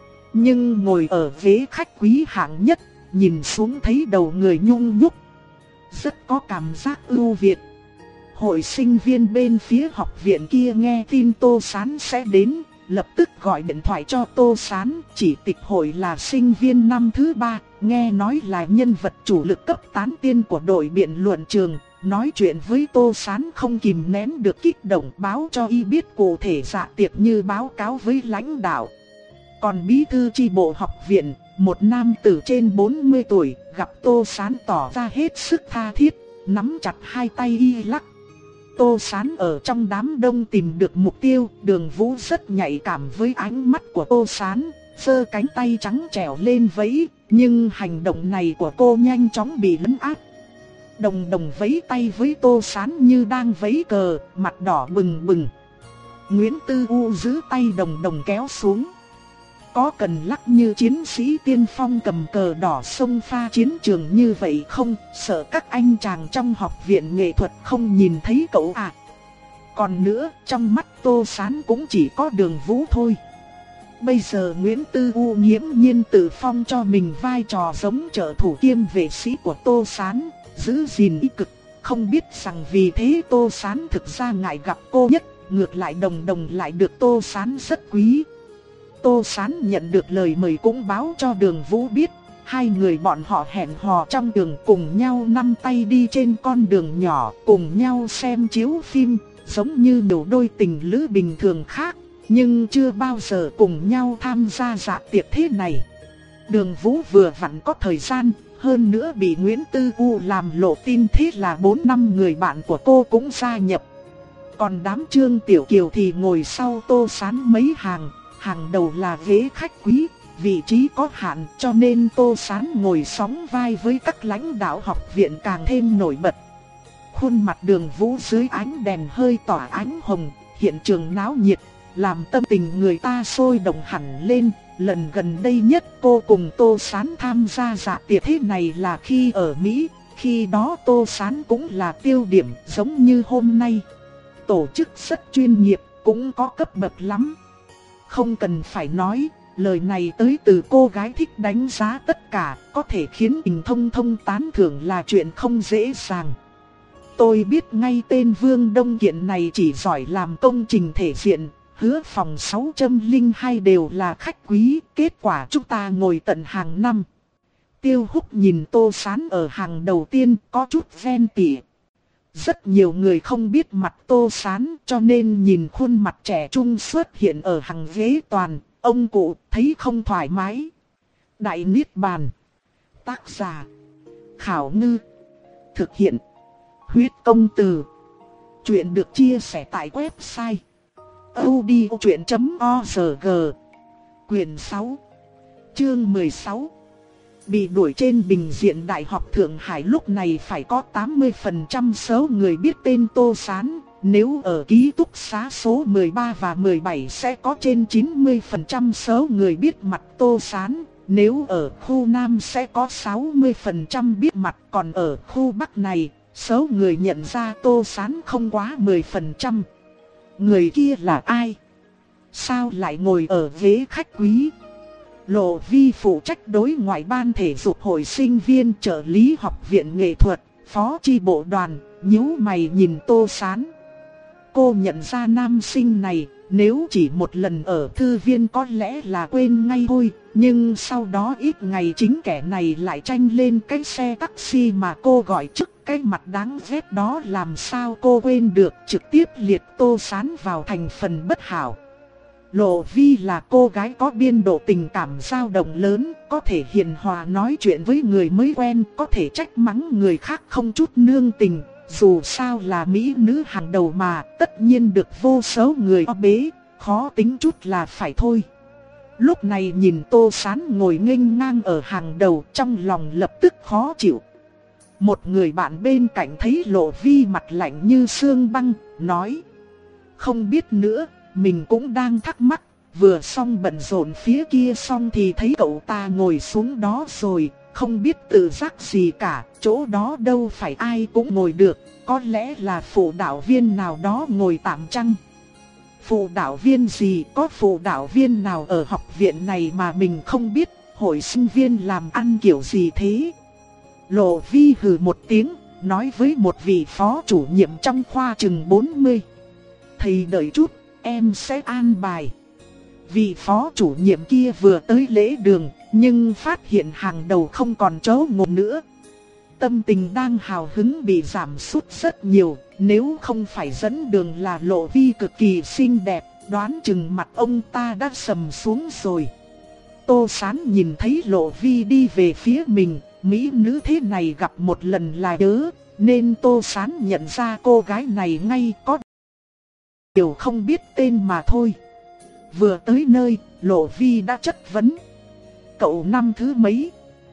Nhưng ngồi ở ghế khách quý hạng nhất, nhìn xuống thấy đầu người nhung nhúc, rất có cảm giác ưu việt. Hội sinh viên bên phía học viện kia nghe tin Tô Sán sẽ đến, lập tức gọi điện thoại cho Tô Sán, chỉ tịch hội là sinh viên năm thứ ba, nghe nói là nhân vật chủ lực cấp tán tiên của đội biện luận trường, nói chuyện với Tô Sán không kìm nén được kích động, báo cho y biết cụ thể dạ tiệc như báo cáo với lãnh đạo. Còn bí thư chi bộ học viện, một nam tử trên bốn mươi tuổi, gặp Tô Sán tỏ ra hết sức tha thiết, nắm chặt hai tay y lắc. Tô Sán ở trong đám đông tìm được mục tiêu, Đường Vũ rất nhạy cảm với ánh mắt của Tô Sán, giơ cánh tay trắng trẻo lên vẫy, nhưng hành động này của cô nhanh chóng bị lấn át. Đồng Đồng vẫy tay với Tô Sán như đang vẫy cờ, mặt đỏ bừng bừng. Nguyễn Tư U giữ tay Đồng Đồng kéo xuống. Có cần lắc như chiến sĩ tiên phong cầm cờ đỏ xông pha chiến trường như vậy không? Sợ các anh chàng trong học viện nghệ thuật không nhìn thấy cậu à? Còn nữa, trong mắt Tô Sán cũng chỉ có Đường Vũ thôi. Bây giờ Nguyễn Tư U nghiễm nhiên tự phong cho mình vai trò giống trợ thủ kiêm vệ sĩ của Tô Sán, giữ gìn ý cực. Không biết rằng vì thế Tô Sán thực ra ngại gặp cô nhất, ngược lại Đồng Đồng lại được Tô Sán rất quý. Tô Sán nhận được lời mời cũng báo cho Đường Vũ biết, hai người bọn họ hẹn hò trong đường cùng nhau nắm tay đi trên con đường nhỏ, cùng nhau xem chiếu phim, giống như một đôi tình lữ bình thường khác, nhưng chưa bao giờ cùng nhau tham gia dạ tiệc thế này. Đường Vũ vừa vặn có thời gian, hơn nữa bị Nguyễn Tư U làm lộ tin, thế là bốn năm người bạn của cô cũng gia nhập. Còn đám Trương Tiểu Kiều thì ngồi sau Tô Sán mấy hàng. Hàng đầu là ghế khách quý, vị trí có hạn cho nên Tô Sán ngồi sóng vai với các lãnh đạo học viện càng thêm nổi bật. Khuôn mặt Đường Vũ dưới ánh đèn hơi tỏa ánh hồng, hiện trường náo nhiệt, làm tâm tình người ta sôi động hẳn lên. Lần gần đây nhất cô cùng Tô Sán tham gia dạ tiệc thế này là khi ở Mỹ, khi đó Tô Sán cũng là tiêu điểm giống như hôm nay. Tổ chức rất chuyên nghiệp, cũng có cấp bậc lắm. Không cần phải nói, lời này tới từ cô gái thích đánh giá tất cả, có thể khiến Trình Thông Thông tán thưởng là chuyện không dễ dàng. Tôi biết ngay tên Vương Đông Kiện này chỉ giỏi làm công trình thể diện, hứa phòng sáu không hai đều là khách quý, kết quả chúng ta ngồi tận hàng năm. Tiêu Húc nhìn Tô Sán ở hàng đầu tiên có chút ghen tị. Rất nhiều người không biết mặt Tô Sán cho nên nhìn khuôn mặt trẻ trung xuất hiện ở hàng ghế toàn, ông cụ thấy không thoải mái. Đại Niết Bàn. Tác giả Khảo Ngư. Thực hiện Huyết Công Từ. Chuyện được chia sẻ tại website audiochuyện chấm org. Quyền sáu, chương mười sáu. Bị đuổi trên bình diện Đại học Thượng Hải lúc này phải có tám mươi phần trăm số người biết tên Tô Sán, nếu ở ký túc xá số mười ba và mười bảy sẽ có trên chín mươi phần trăm số người biết mặt Tô Sán, nếu ở khu Nam sẽ có sáu mươi phần trăm biết mặt, còn ở khu Bắc này, số người nhận ra Tô Sán không quá mười phần trăm. Người kia là ai? Sao lại ngồi ở ghế khách quý? Lộ Vi phụ trách đối ngoại ban thể dục hội sinh viên trợ lý học viện nghệ thuật, phó chi bộ đoàn, nhíu mày nhìn Tô Sán. Cô nhận ra nam sinh này, nếu chỉ một lần ở thư viên có lẽ là quên ngay thôi, nhưng sau đó ít ngày chính kẻ này lại tranh lên cái xe taxi mà cô gọi trước. Cái mặt đáng ghét đó làm sao cô quên được, trực tiếp liệt Tô Sán vào thành phần bất hảo. Lộ Vi là cô gái có biên độ tình cảm dao động lớn, có thể hiền hòa nói chuyện với người mới quen, có thể trách mắng người khác không chút nương tình. Dù sao là mỹ nữ hàng đầu mà, tất nhiên được vô số người o bế, khó tính chút là phải thôi. Lúc này nhìn Tô Sán ngồi nghênh ngang ở hàng đầu, trong lòng lập tức khó chịu. Một người bạn bên cạnh thấy Lộ Vi mặt lạnh như xương băng, nói: không biết nữa, mình cũng đang thắc mắc, vừa xong bận rộn phía kia xong thì thấy cậu ta ngồi xuống đó rồi, không biết tự giác gì cả, chỗ đó đâu phải ai cũng ngồi được, có lẽ là phụ đạo viên nào đó ngồi tạm chăng? Phụ đạo viên gì, có phụ đạo viên nào ở học viện này mà mình không biết, hội sinh viên làm ăn kiểu gì thế? Lộ Vi hừ một tiếng, nói với một vị phó chủ nhiệm trong khoa chừng bốn mươi. Thầy đợi chút, em sẽ an bài. Vị phó chủ nhiệm kia vừa tới lễ đường, nhưng phát hiện hàng đầu không còn chỗ ngồi nữa. Tâm tình đang hào hứng bị giảm sút rất nhiều, nếu không phải dẫn đường là Lộ Vi cực kỳ xinh đẹp, đoán chừng mặt ông ta đã sầm xuống rồi. Tô Sán nhìn thấy Lộ Vi đi về phía mình, mỹ nữ thế này gặp một lần là nhớ, nên Tô Sán nhận ra cô gái này ngay, có điều không biết tên mà thôi. Vừa tới nơi, Lộ Vi đã chất vấn. Cậu năm thứ mấy?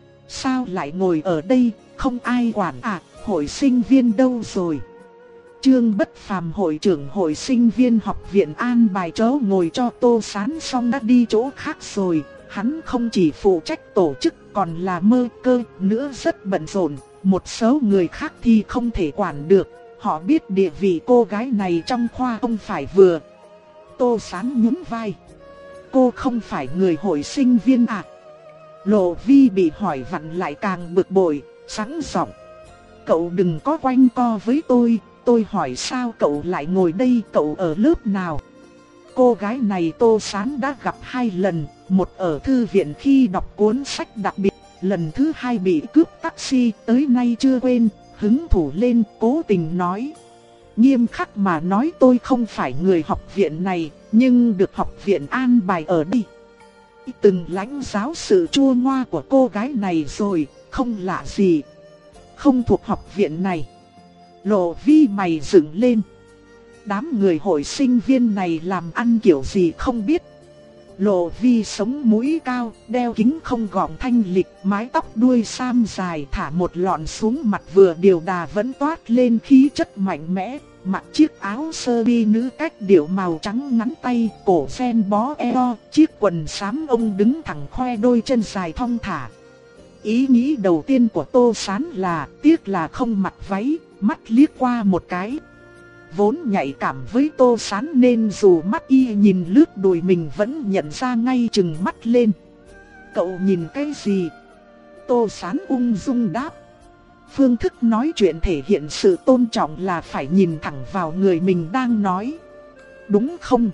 Sao lại ngồi ở đây, không ai quản à, hội sinh viên đâu rồi? Trương Bất Phàm hội trưởng hội sinh viên học viện an bài chỗ ngồi cho Tô Sán xong đã đi chỗ khác rồi. Hắn không chỉ phụ trách tổ chức còn là mơ cơ nữa, rất bận rộn. Một số người khác thì không thể quản được. Họ biết địa vị cô gái này trong khoa không phải vừa. Tô Sán nhún vai. Cô không phải người hội sinh viên à? Lộ Vi bị hỏi vặn lại càng bực bội, sẵn giọng. Cậu đừng có quanh co với tôi, tôi hỏi sao cậu lại ngồi đây, cậu ở lớp nào? Cô gái này Tô Sán đã gặp hai lần, một ở thư viện khi đọc cuốn sách đặc biệt, lần thứ hai bị cướp taxi, tới nay chưa quên, hứng thủ lên cố tình nói. Nghiêm khắc mà nói tôi không phải người học viện này, nhưng được học viện an bài ở đây. Từng lãnh giáo sự chua ngoa của cô gái này rồi, không lạ gì. Không thuộc học viện này. Lộ Vi mày dựng lên. Đám người hội sinh viên này làm ăn kiểu gì không biết. Lộ Vi sống mũi cao, đeo kính không gọng thanh lịch, mái tóc đuôi sam dài thả một lọn xuống mặt vừa điều đà vẫn toát lên khí chất mạnh mẽ. Mặc chiếc áo sơ mi nữ cách điệu màu trắng ngắn tay, cổ ren bó eo, chiếc quần xám ông đứng thẳng khoe đôi chân dài thon thả. Ý nghĩ đầu tiên của Tô Sán là tiếc là không mặc váy, mắt liếc qua một cái. Vốn nhạy cảm với Tô Sán nên dù mắt y nhìn lướt đùi mình vẫn nhận ra ngay, chừng mắt lên. Cậu nhìn cái gì? Tô Sán ung dung đáp. Phương thức nói chuyện thể hiện sự tôn trọng là phải nhìn thẳng vào người mình đang nói. Đúng không?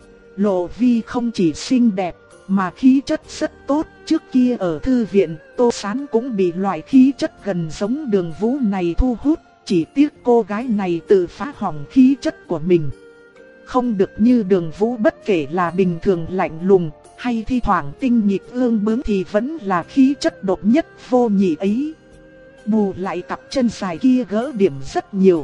Lộ Vi không chỉ xinh đẹp mà khí chất rất tốt. Trước kia ở thư viện, Tô Sán cũng bị loại khí chất gần giống Đường Vũ này thu hút. Chỉ tiếc cô gái này tự phá hỏng khí chất của mình. Không được như Đường Vũ, bất kể là bình thường lạnh lùng hay thi thoảng tinh nghịch ương bướng thì vẫn là khí chất độc nhất vô nhị ấy. Bù lại cặp chân dài kia gỡ điểm rất nhiều.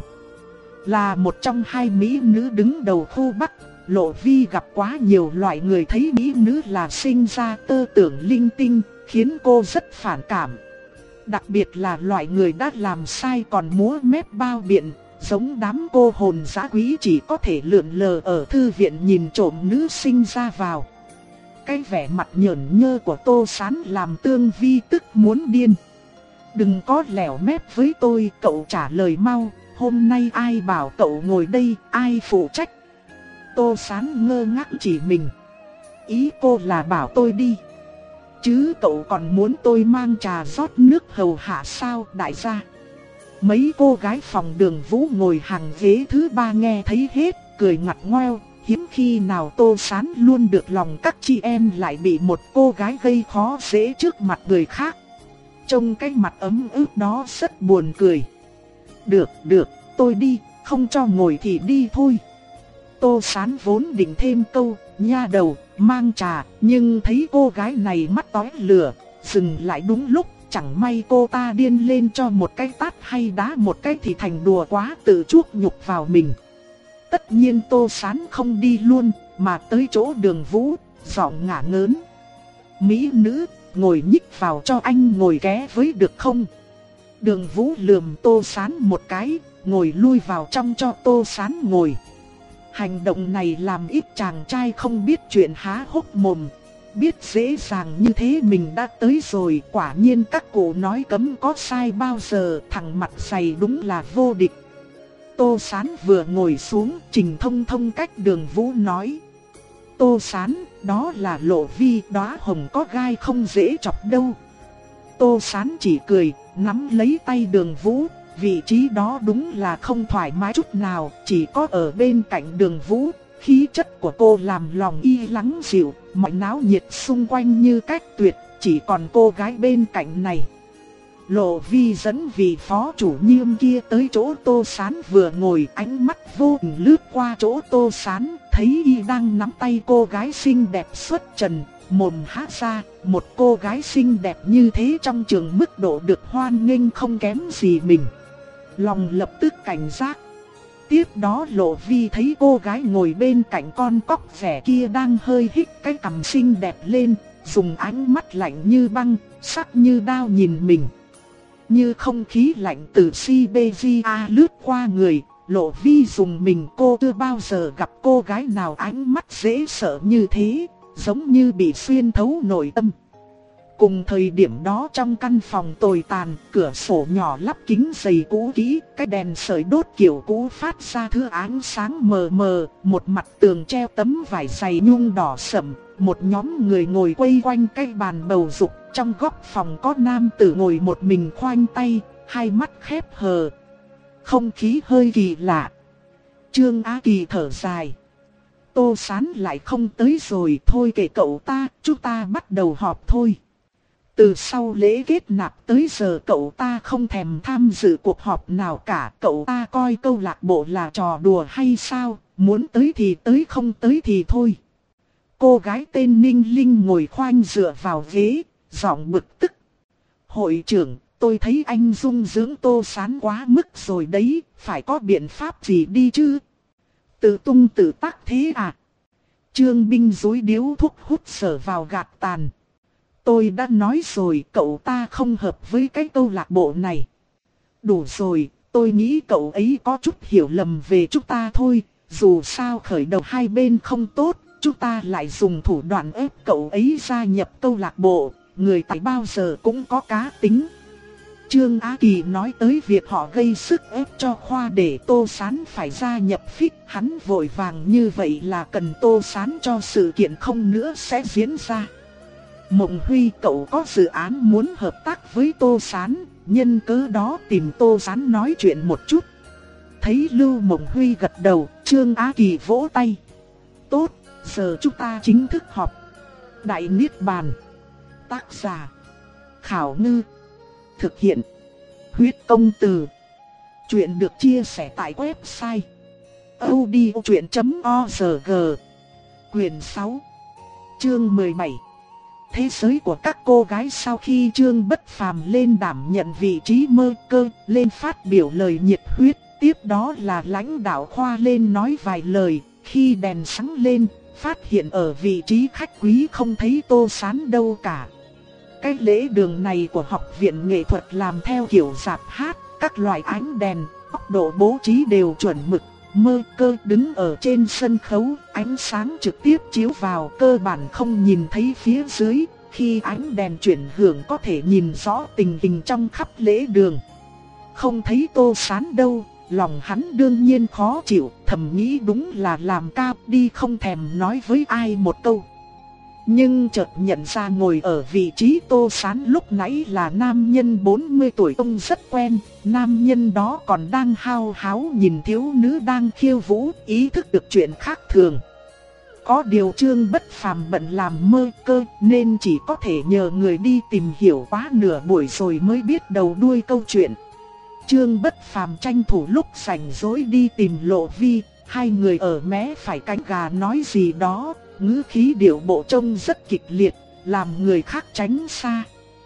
Là một trong hai mỹ nữ đứng đầu khu Bắc, Lộ Vi gặp quá nhiều loại người thấy mỹ nữ là sinh ra tơ tưởng linh tinh, khiến cô rất phản cảm. Đặc biệt là loại người đã làm sai còn múa mép bao biện, giống đám cô hồn dã quý chỉ có thể lượn lờ ở thư viện nhìn trộm nữ sinh ra vào. Cái vẻ mặt nhởn nhơ của Tô Sán làm Tương Vi tức muốn điên. Đừng có lẻo mép với tôi, cậu trả lời mau, hôm nay ai bảo cậu ngồi đây, ai phụ trách? Tô Sán ngơ ngác chỉ mình. Ý cô là bảo tôi đi. Chứ cậu còn muốn tôi mang trà rót nước hầu hạ sao đại gia? Mấy cô gái phòng Đường Vũ ngồi hàng ghế thứ ba nghe thấy hết, cười ngặt ngoeo. Hiếm khi nào Tô Sán luôn được lòng các chị em lại bị một cô gái gây khó dễ trước mặt người khác. Trông cái mặt ấm ức đó rất buồn cười. Được, được, tôi đi, không cho ngồi thì đi thôi. Tô Sán vốn định thêm câu, nha đầu, mang trà, nhưng thấy cô gái này mắt tóe lửa, dừng lại đúng lúc, chẳng may cô ta điên lên cho một cái tát hay đá một cái thì thành đùa quá tự chuốc nhục vào mình. Tất nhiên Tô Sán không đi luôn, mà tới chỗ Đường Vũ, giọng ngả ngớn. Mỹ nữ, ngồi nhích vào cho anh ngồi ké với được không? Đường Vũ lườm Tô Sán một cái, ngồi lui vào trong cho Tô Sán ngồi. Hành động này làm ít chàng trai không biết chuyện há hốc mồm. Biết dễ dàng như thế mình đã tới rồi, quả nhiên các cụ nói cấm có sai bao giờ, thằng mặt dày đúng là vô địch. Tô Sán vừa ngồi xuống, Trình Thông Thông cách Đường Vũ nói. Tô Sán, đó là Lộ Vi, đóa hồng có gai không dễ chọc đâu. Tô Sán chỉ cười, nắm lấy tay Đường Vũ, vị trí đó đúng là không thoải mái chút nào, chỉ có ở bên cạnh Đường Vũ, Khí chất của cô làm lòng y lắng dịu, mọi náo nhiệt xung quanh như cách tuyệt, chỉ còn cô gái bên cạnh này. Lộ Vi dẫn vị phó chủ nhiệm kia tới chỗ Tô Sán vừa ngồi, ánh mắt vô tình lướt qua chỗ Tô Sán, thấy y đang nắm tay cô gái xinh đẹp xuất trần, mồm há ra, một cô gái xinh đẹp như thế trong trường mức độ được hoan nghênh không kém gì mình. Lòng lập tức cảnh giác. Tiếp đó Lộ Vi thấy cô gái ngồi bên cạnh con cóc vẻ kia đang hơi hít cái cằm xinh đẹp lên, dùng ánh mắt lạnh như băng, sắc như đao nhìn mình. Như không khí lạnh từ Siberia lướt qua người, Lộ Vi dùng mình, cô chưa bao giờ gặp cô gái nào ánh mắt dễ sợ như thế, giống như bị xuyên thấu nội tâm. Cùng thời điểm đó trong căn phòng tồi tàn, cửa sổ nhỏ lắp kính dày cũ kỹ, cái đèn sưởi đốt kiểu cũ phát ra thứ ánh sáng mờ mờ, một mặt tường treo tấm vải dày nhung đỏ sẫm, một nhóm người ngồi quay quanh cái bàn bầu dục, trong góc phòng có nam tử ngồi một mình khoanh tay, hai mắt khép hờ. Không khí hơi kỳ lạ. Trương Á Kỳ thở dài. Tô Sán lại không tới rồi, thôi kệ cậu ta, chúng ta bắt đầu họp thôi. Từ sau lễ kết nạp tới giờ cậu ta không thèm tham dự cuộc họp nào cả, cậu ta coi câu lạc bộ là trò đùa hay sao, muốn tới thì tới, không tới thì thôi. Cô gái tên Ninh Linh ngồi khoanh dựa vào ghế, giọng bực tức. Hội trưởng, tôi thấy anh dung dưỡng Tô Sán quá mức rồi đấy, phải có biện pháp gì đi chứ? Tự tung tự tác thế à? Trương Binh dối điếu thuốc hút sở vào gạt tàn. Tôi đã nói rồi, cậu ta không hợp với cái câu lạc bộ này. Đủ rồi, tôi nghĩ cậu ấy có chút hiểu lầm về chúng ta thôi. Dù sao khởi đầu hai bên không tốt, chúng ta lại dùng thủ đoạn ép cậu ấy gia nhập câu lạc bộ. Người tài bao giờ cũng có cá tính. Trương Á Kỳ nói tới việc họ gây sức ép cho Khoa để Tô Sán phải gia nhập phích. Hắn vội vàng như vậy là cần Tô Sán cho sự kiện không nữa sẽ diễn ra. Mộng Huy, cậu có dự án muốn hợp tác với Tô Sán, nhân cớ đó tìm Tô Sán nói chuyện một chút. Thấy Lưu Mộng Huy gật đầu, Trương Á Kỳ vỗ tay. Tốt, giờ chúng ta chính thức họp. Đại Niết Bàn. Tác giả Khảo Ngư. Thực hiện Huyết Công Từ. Chuyện được chia sẻ tại website audiochuyện chấm org. Quyền sáu, chương mười bảy. Thế giới của các cô gái. Sau khi Trương Bất Phàm lên đảm nhận vị trí mơ cơ, lên phát biểu lời nhiệt huyết, tiếp đó là lãnh đạo Khoa lên nói vài lời. Khi đèn sáng lên, phát hiện ở vị trí khách quý không thấy Tô Sán đâu cả. Cái lễ đường này của học viện nghệ thuật làm theo kiểu rạp hát, các loại ánh đèn, góc độ bố trí đều chuẩn mực. Mơ cơ đứng ở trên sân khấu, ánh sáng trực tiếp chiếu vào, cơ bản không nhìn thấy phía dưới. Khi ánh đèn chuyển hưởng có thể nhìn rõ tình hình trong khắp lễ đường. Không thấy Tô Sán đâu, lòng hắn đương nhiên khó chịu, thầm nghĩ đúng là làm cao đi, không thèm nói với ai một câu. Nhưng chợt nhận ra ngồi ở vị trí Tô Sán lúc nãy là nam nhân bốn mươi tuổi ông rất quen. Nam nhân đó còn đang hao háo nhìn thiếu nữ đang khiêu vũ, ý thức được chuyện khác thường. Có điều Trương Bất Phàm bận làm mơ cơ nên chỉ có thể nhờ người đi tìm hiểu quá nửa buổi rồi mới biết đầu đuôi câu chuyện. Trương Bất Phàm tranh thủ lúc rảnh rỗi đi tìm Lộ Vi, hai người ở mé phải cánh gà nói gì đó. Ngữ khí điệu bộ trông rất kịch liệt, làm người khác tránh xa.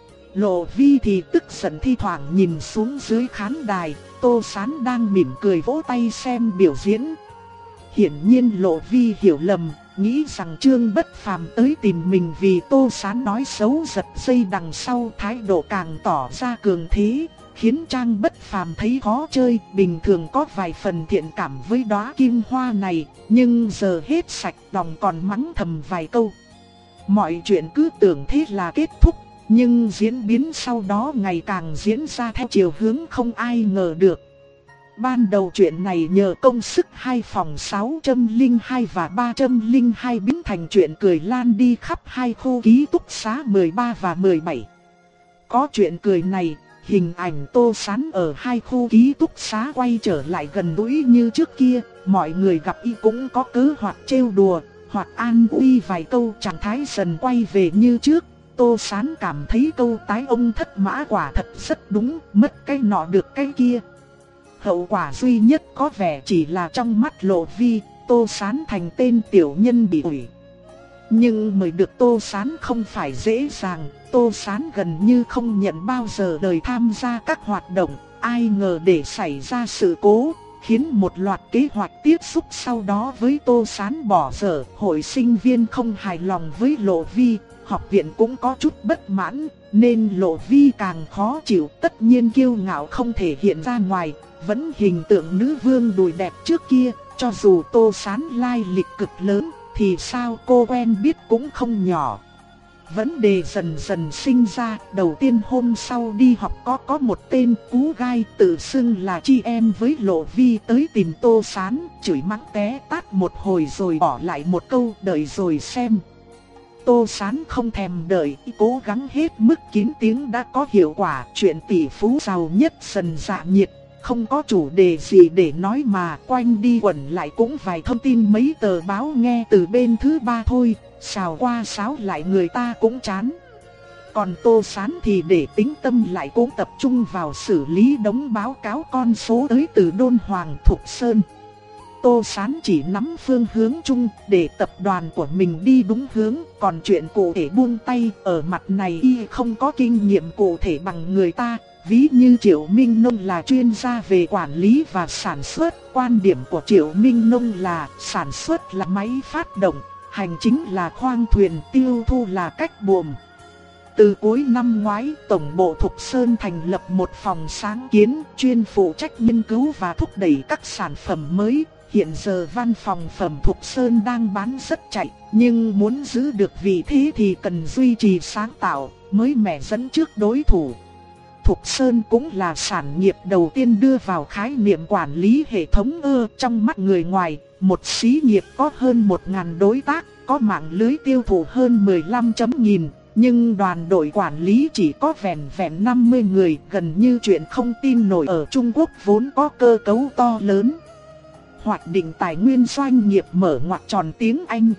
Lộ Vi thì tức giận thi thoảng nhìn xuống dưới khán đài, Tô Sán đang mỉm cười vỗ tay xem biểu diễn. Hiển nhiên Lộ Vi hiểu lầm, nghĩ rằng Trương Bất Phàm tới tìm mình vì Tô Sán nói xấu, giật dây đằng sau, thái độ càng tỏ ra cường thế, khiến Trang Bất Phàm thấy khó chơi. Bình thường có vài phần thiện cảm với đóa kim hoa này, nhưng giờ hết sạch, lòng còn mắng thầm vài câu. Mọi chuyện cứ tưởng thế là kết thúc, nhưng diễn biến sau đó ngày càng diễn ra theo chiều hướng không ai ngờ được. Ban đầu chuyện này nhờ công sức hai phòng sáu không hai và ba không hai biến thành chuyện cười lan đi khắp hai khu ký túc xá mười ba và mười bảy. Có chuyện cười này, hình ảnh Tô Sán ở hai khu ký túc xá quay trở lại gần gũi như trước kia, mọi người gặp y cũng có cớ hoặc trêu đùa, hoặc an ủi vài câu, trạng thái dần quay về như trước. Tô Sán cảm thấy câu tái ông thất mã quả thật rất đúng, mất cái nọ được cái kia. Hậu quả duy nhất có vẻ chỉ là trong mắt Lộ Vi, Tô Sán thành tên tiểu nhân bị ủi. Nhưng mời được Tô Sán không phải dễ dàng, Tô Sán gần như không nhận bao giờ lời tham gia các hoạt động, ai ngờ để xảy ra sự cố, khiến một loạt kế hoạch tiếp xúc sau đó với Tô Sán bỏ dở. Hội sinh viên không hài lòng với Lộ Vi, học viện cũng có chút bất mãn, nên Lộ Vi càng khó chịu. Tất nhiên kiêu ngạo không thể hiện ra ngoài, vẫn hình tượng nữ vương đùi đẹp trước kia, cho dù Tô Sán lai lịch cực lớn, thì sao cô quen biết cũng không nhỏ. Vấn đề dần dần sinh ra, đầu tiên hôm sau đi học có có một tên cú gai tự xưng là chị em với Lộ Vi tới tìm Tô Sán, chửi mắng té tát một hồi rồi bỏ lại một câu đợi rồi xem. Tô Sán không thèm đợi, cố gắng hết mức kín tiếng đã có hiệu quả. Chuyện tỷ phú giàu nhất dần dạ nhiệt, không có chủ đề gì để nói mà quanh đi quẩn lại cũng vài thông tin mấy tờ báo nghe từ bên thứ ba thôi, xào qua xáo lại người ta cũng chán. Còn Tô Sán thì để tính tâm lại cũng tập trung vào xử lý đống báo cáo con số tới từ Đôn Hoàng Thục Sơn. Tô Sán chỉ nắm phương hướng chung để tập đoàn của mình đi đúng hướng, còn chuyện cụ thể buông tay, ở mặt này y không có kinh nghiệm cụ thể bằng người ta. Ví như Triệu Minh Nông là chuyên gia về quản lý và sản xuất, quan điểm của Triệu Minh Nông là sản xuất là máy phát động, hành chính là khoang thuyền, tiêu thụ là cách buồm. Từ cuối năm ngoái, Tổng bộ Thục Sơn thành lập một phòng sáng kiến chuyên phụ trách nghiên cứu và thúc đẩy các sản phẩm mới. Hiện giờ văn phòng phẩm Thục Sơn đang bán rất chạy, nhưng muốn giữ được vị thế thì cần duy trì sáng tạo, mới mẻ dẫn trước đối thủ. Thục Sơn cũng là sản nghiệp đầu tiên đưa vào khái niệm quản lý hệ thống ơ trong mắt người ngoài. Một xí nghiệp có hơn một nghìn đối tác, có mạng lưới tiêu thụ hơn mười lăm chấm nghìn, nhưng đoàn đội quản lý chỉ có vẻn vẹn năm mươi người, gần như chuyện không tin nổi ở Trung Quốc vốn có cơ cấu to lớn. Hoạch định tài nguyên doanh nghiệp mở ngoặc tròn tiếng Anh.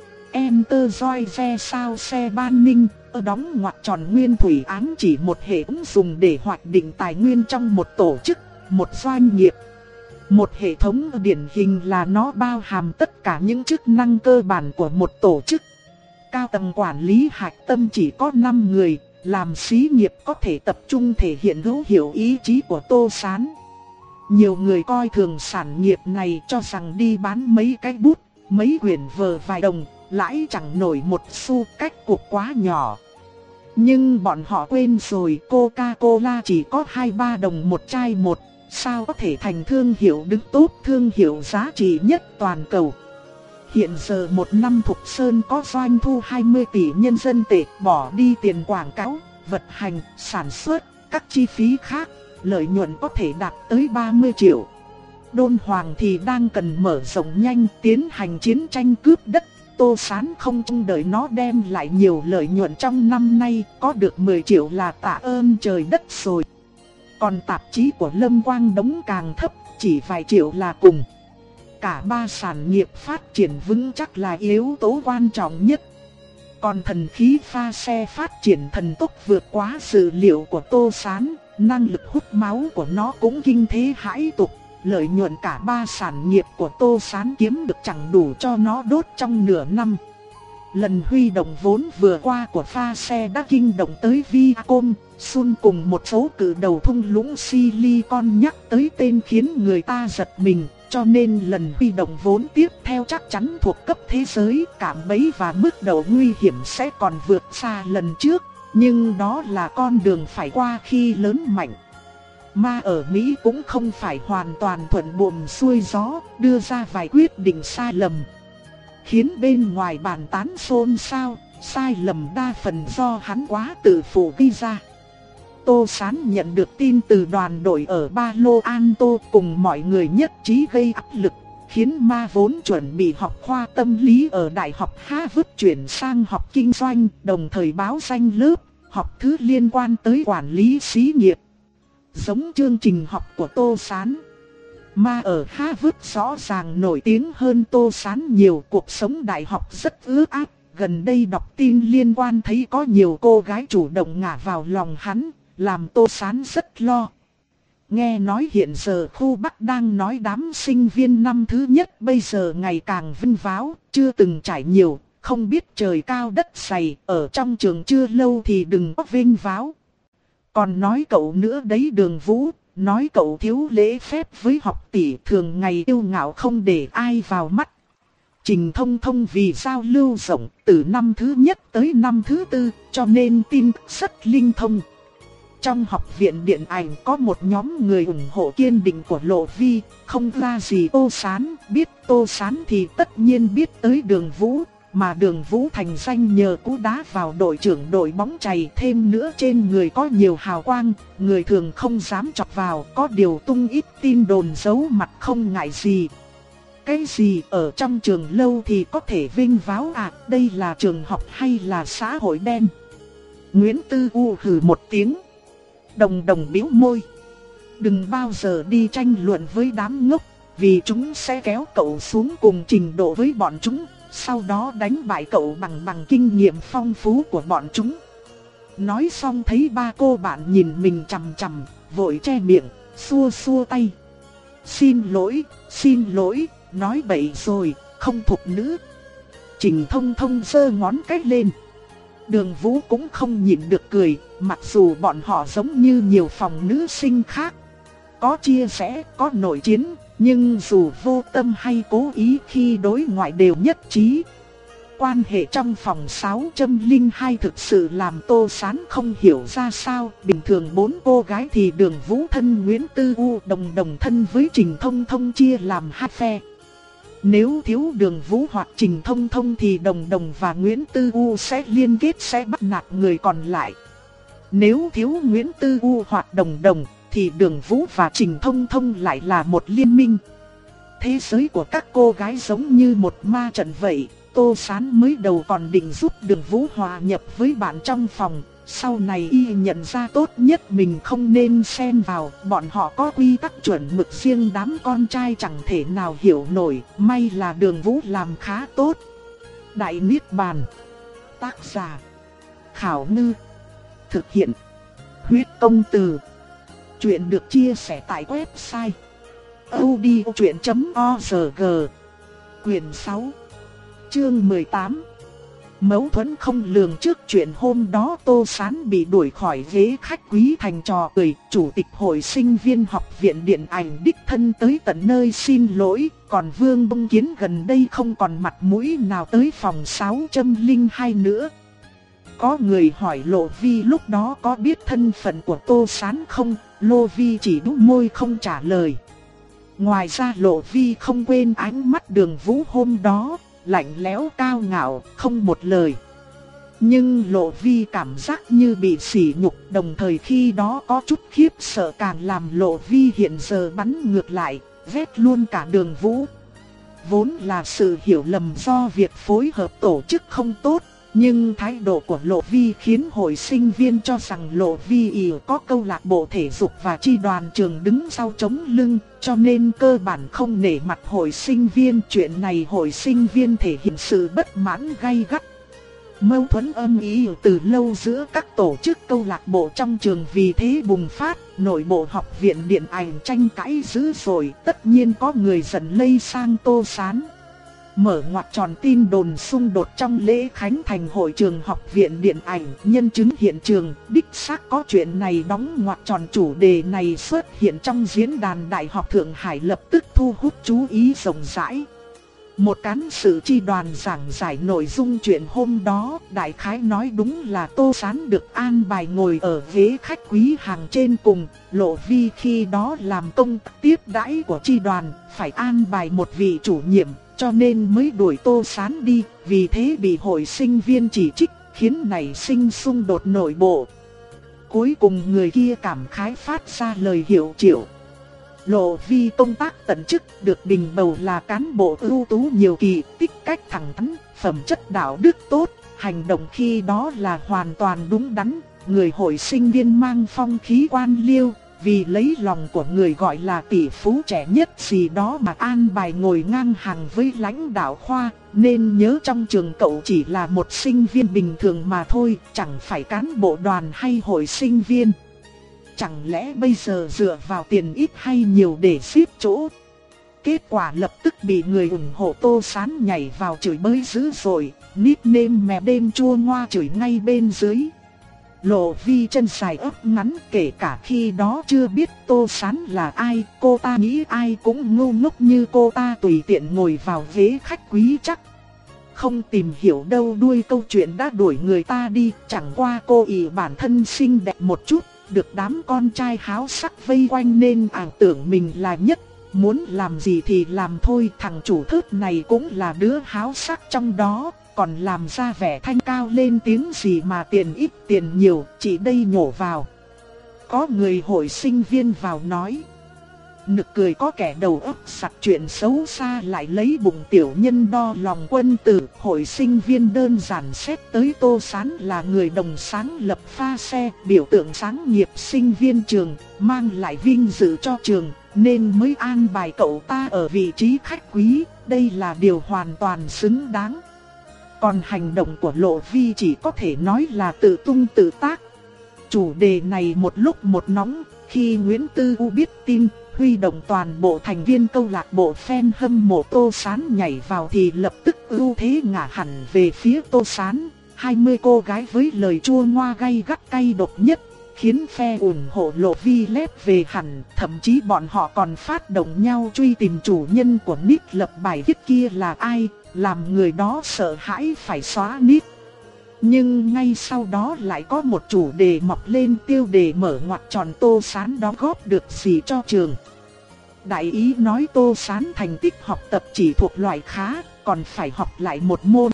Enter Joy ve sao xe ban ninh, ở đóng ngoặc tròn nguyên thủy ám chỉ một hệ ứng dụng để hoạch định tài nguyên trong một tổ chức, một doanh nghiệp. Một hệ thống điển hình là nó bao hàm tất cả những chức năng cơ bản của một tổ chức. Cao tầng quản lý hạch tâm chỉ có năm người, làm xí nghiệp có thể tập trung thể hiện hữu hiệu ý chí của Tô Sán. Nhiều người coi thường sản nghiệp này cho rằng đi bán mấy cái bút, mấy quyển vở vài đồng, lãi chẳng nổi một xu, cách cục quá nhỏ. Nhưng bọn họ quên rồi Coca-Cola chỉ có hai ba đồng một chai một, sao có thể thành thương hiệu đứng top thương hiệu giá trị nhất toàn cầu. Hiện giờ một năm Thục Sơn có doanh thu hai mươi tỷ nhân dân tệ, bỏ đi tiền quảng cáo, vận hành, sản xuất, các chi phí khác, lợi nhuận có thể đạt tới ba mươi triệu. Đôn Hoàng thì đang cần mở rộng nhanh, tiến hành chiến tranh cướp đất. Tô Sán không trông đợi nó đem lại nhiều lợi nhuận trong năm nay, có được mười triệu là tạ ơn trời đất rồi. Còn tạp chí của Lâm Quang Đống càng thấp, chỉ vài triệu là cùng. Cả ba sản nghiệp phát triển vững chắc là yếu tố quan trọng nhất. Còn thần khí pha xe phát triển thần tốc vượt quá dự liệu của Tô Sán, năng lực hút máu của nó cũng kinh thế hãi tục. Lợi nhuận cả ba sản nghiệp của Tô Sán kiếm được chẳng đủ cho nó đốt trong nửa năm. Lần huy động vốn vừa qua của pha xe đã kinh động tới Viacom, Sun cùng một số cự đầu thung lũng Silicon nhắc tới tên khiến người ta giật mình. Cho nên lần huy động vốn tiếp theo chắc chắn thuộc cấp thế giới, cạm bẫy và mức độ nguy hiểm sẽ còn vượt xa lần trước. Nhưng đó là con đường phải qua khi lớn mạnh. Mà ở Mỹ cũng không phải hoàn toàn thuận buồm xuôi gió, đưa ra vài quyết định sai lầm, khiến bên ngoài bàn tán xôn xao. Sai lầm đa phần do hắn quá tự phụ gây ra. Tô Sán nhận được tin từ đoàn đội ở Palo Alto, cùng mọi người nhất trí gây áp lực, khiến Ma vốn chuẩn bị học khoa tâm lý ở Đại học Harvard chuyển sang học kinh doanh, đồng thời báo danh lớp, học thứ liên quan tới quản lý xí nghiệp. giống chương trình học của Tô Sán. Mà ở Harvard rõ ràng nổi tiếng hơn Tô Sán nhiều, cuộc sống đại học rất ướt át. Gần đây đọc tin liên quan thấy có nhiều cô gái chủ động ngả vào lòng hắn, làm Tô Sán rất lo. Nghe nói hiện giờ khu Bắc đang nói đám sinh viên năm thứ nhất bây giờ ngày càng vinh váo, chưa từng trải nhiều, không biết trời cao đất dày, ở trong trường chưa lâu thì đừng có vinh váo. Còn nói cậu nữa đấy Đường Vũ, nói cậu thiếu lễ phép với học tỷ, thường ngày yêu ngạo không để ai vào mắt. Trình Thông Thông vì giao lưu rộng từ năm thứ nhất tới năm thứ tư, cho nên tin rất linh thông. Trong học viện điện ảnh có một nhóm người ủng hộ kiên định của Lộ Vi, không ra gì Tô Sán, biết Tô Sán thì tất nhiên biết tới Đường Vũ, mà Đường Vũ thành danh nhờ cú đá vào đội trưởng đội bóng chày, thêm nữa trên người có nhiều hào quang, người thường không dám chọc vào, có điều tung ít tin đồn giấu mặt không ngại gì. Cái gì ở trong trường lâu thì có thể vinh váo à, đây là trường học hay là xã hội đen? Nguyễn Tư U hừ một tiếng. Đồng Đồng bĩu môi. Đừng bao giờ đi tranh luận với đám ngốc, vì chúng sẽ kéo cậu xuống cùng trình độ với bọn chúng, sau đó đánh bại cậu bằng bằng kinh nghiệm phong phú của bọn chúng. Nói xong thấy ba cô bạn nhìn mình chằm chằm, vội che miệng, xua xua tay. Xin lỗi, xin lỗi, nói bậy rồi, không thục nữ. Trình Thông Thông giơ ngón cái lên. Đường Vũ cũng không nhịn được cười, mặc dù bọn họ giống như nhiều phòng nữ sinh khác. Có chia sẻ, có nội chiến, nhưng dù vô tâm hay cố ý khi đối ngoại đều nhất trí. Quan hệ trong phòng sáu không hai thực sự làm Tô Sán không hiểu ra sao. Bình thường bốn cô gái thì Đường Vũ thân Nguyễn Tư U, Đồng Đồng thân với Trình Thông Thông chia làm hai phe. Nếu thiếu Đường Vũ hoặc Trình Thông Thông thì Đồng Đồng và Nguyễn Tư U sẽ liên kết, sẽ bắt nạt người còn lại. Nếu thiếu Nguyễn Tư U hoặc Đồng Đồng thì Đường Vũ và Trình Thông Thông lại là một liên minh. Thế giới của các cô gái giống như một ma trận vậy. Tô Sán mới đầu còn định giúp Đường Vũ hòa nhập với bạn trong phòng, sau này y nhận ra tốt nhất mình không nên xen vào, bọn họ có quy tắc chuẩn mực riêng, đám con trai chẳng thể nào hiểu nổi, may là Đường Vũ làm khá tốt. Đại Niết Bàn. Tác giả Khảo Ngư. Thực hiện Huyết Công Từ. Chuyện được chia sẻ tại website audiochuyện chấm org. Quyền sáu, chương mười tám. Mâu thuẫn không lường trước. Chuyện hôm đó Tô Sán bị đuổi khỏi ghế khách quý thành trò cười. Chủ tịch hội sinh viên học viện điện ảnh đích thân tới tận nơi xin lỗi. Còn Vương Bông Kiến gần đây không còn mặt mũi nào tới phòng sáu không hai nữa. Có người hỏi Lộ Vi lúc đó có biết thân phận của Tô Sán không? Lộ Vi chỉ đút môi không trả lời. Ngoài ra Lộ Vi không quên ánh mắt Đường Vũ hôm đó, lạnh lẽo cao ngạo, không một lời. Nhưng Lộ Vi cảm giác như bị sỉ nhục, đồng thời khi đó có chút khiếp sợ càng làm Lộ Vi hiện giờ bắn ngược lại, vét luôn cả Đường Vũ. Vốn là sự hiểu lầm do việc phối hợp tổ chức không tốt, nhưng thái độ của Lộ Vi khiến hội sinh viên cho rằng Lộ Vi ỷ có câu lạc bộ thể dục và chi đoàn trường đứng sau chống lưng, cho nên cơ bản không nể mặt hội sinh viên. Chuyện này hội sinh viên thể hiện sự bất mãn gay gắt. Mâu thuẫn âm ỉ từ lâu giữa các tổ chức câu lạc bộ trong trường vì thế bùng phát, nội bộ học viện điện ảnh tranh cãi dữ dội, tất nhiên có người giận lây sang Tô Sán. Mở ngoặc tròn tin đồn xung đột trong lễ khánh thành hội trường học viện điện ảnh, nhân chứng hiện trường, đích xác có chuyện này. Đóng ngoặc tròn chủ đề này xuất hiện trong diễn đàn Đại học Thượng Hải lập tức thu hút chú ý rộng rãi. Một cán sự chi đoàn giảng giải nội dung chuyện hôm đó, đại khái nói đúng là Tô Sán được an bài ngồi ở ghế khách quý hàng trên cùng. Lộ Vi khi đó làm công tác tiếp đãi của chi đoàn, phải an bài một vị chủ nhiệm, cho nên mới đuổi Tô Sán đi, vì thế bị hội sinh viên chỉ trích, khiến nảy sinh xung đột nội bộ. Cuối cùng người kia cảm khái phát ra lời hiệu triệu. Lộ Vi công tác tận chức, được bình bầu là cán bộ ưu tú nhiều kỳ, tích cách thẳng thắn, phẩm chất đạo đức tốt, hành động khi đó là hoàn toàn đúng đắn. Người hội sinh viên mang phong khí quan liêu, vì lấy lòng của người gọi là tỷ phú trẻ nhất gì đó mà an bài ngồi ngang hàng với lãnh đạo khoa, nên nhớ trong trường cậu chỉ là một sinh viên bình thường mà thôi, chẳng phải cán bộ đoàn hay hội sinh viên. Chẳng lẽ bây giờ dựa vào tiền ít hay nhiều để xếp chỗ? Kết quả lập tức bị người ủng hộ Tô Sán nhảy vào chửi bới dữ dội, nickname mẹ đêm chua ngoa chửi ngay bên dưới. Lộ Vi chân dài ấp ngắn, kể cả khi đó chưa biết Tô Sán là ai, cô ta nghĩ ai cũng ngu ngốc như cô ta tùy tiện ngồi vào ghế khách quý chắc. Không tìm hiểu đâu đuôi câu chuyện đã đuổi người ta đi, chẳng qua cô ỷ bản thân xinh đẹp một chút, được đám con trai háo sắc vây quanh nên ảo tưởng mình là nhất. Muốn làm gì thì làm thôi, thằng chủ thớt này cũng là đứa háo sắc trong đó, còn làm ra vẻ thanh cao lên tiếng gì mà tiền ít tiền nhiều, chỉ đây nhổ vào. Có người hội sinh viên vào nói. Nực cười có kẻ đầu óc sặc chuyện xấu xa lại lấy bụng tiểu nhân đo lòng quân tử. Hội sinh viên đơn giản xét tới Tô Sán là người đồng sáng lập pha xe, biểu tượng sáng nghiệp sinh viên trường, mang lại vinh dự cho trường, nên mới an bài cậu ta ở vị trí khách quý. Đây là điều hoàn toàn xứng đáng. Còn hành động của Lộ Vi chỉ có thể nói là tự tung tự tác. Chủ đề này một lúc một nóng, khi Nguyễn Tư U biết tin, huy động toàn bộ thành viên câu lạc bộ fan hâm mộ Tô Sán nhảy vào thì lập tức ưu thế ngả hẳn về phía Tô Sán. hai mươi cô gái với lời chua ngoa gay gắt cay độc nhất, khiến phe ủng hộ Lộ Vi lép về hẳn. Thậm chí bọn họ còn phát động nhau truy tìm chủ nhân của nick lập bài viết kia là ai, làm người đó sợ hãi phải xóa nick. Nhưng ngay sau đó lại có một chủ đề mọc lên, tiêu đề mở ngoặc tròn Tô Sán đóng góp được gì cho trường. Đại ý nói Tô Sán thành tích học tập chỉ thuộc loại khá, còn phải học lại một môn.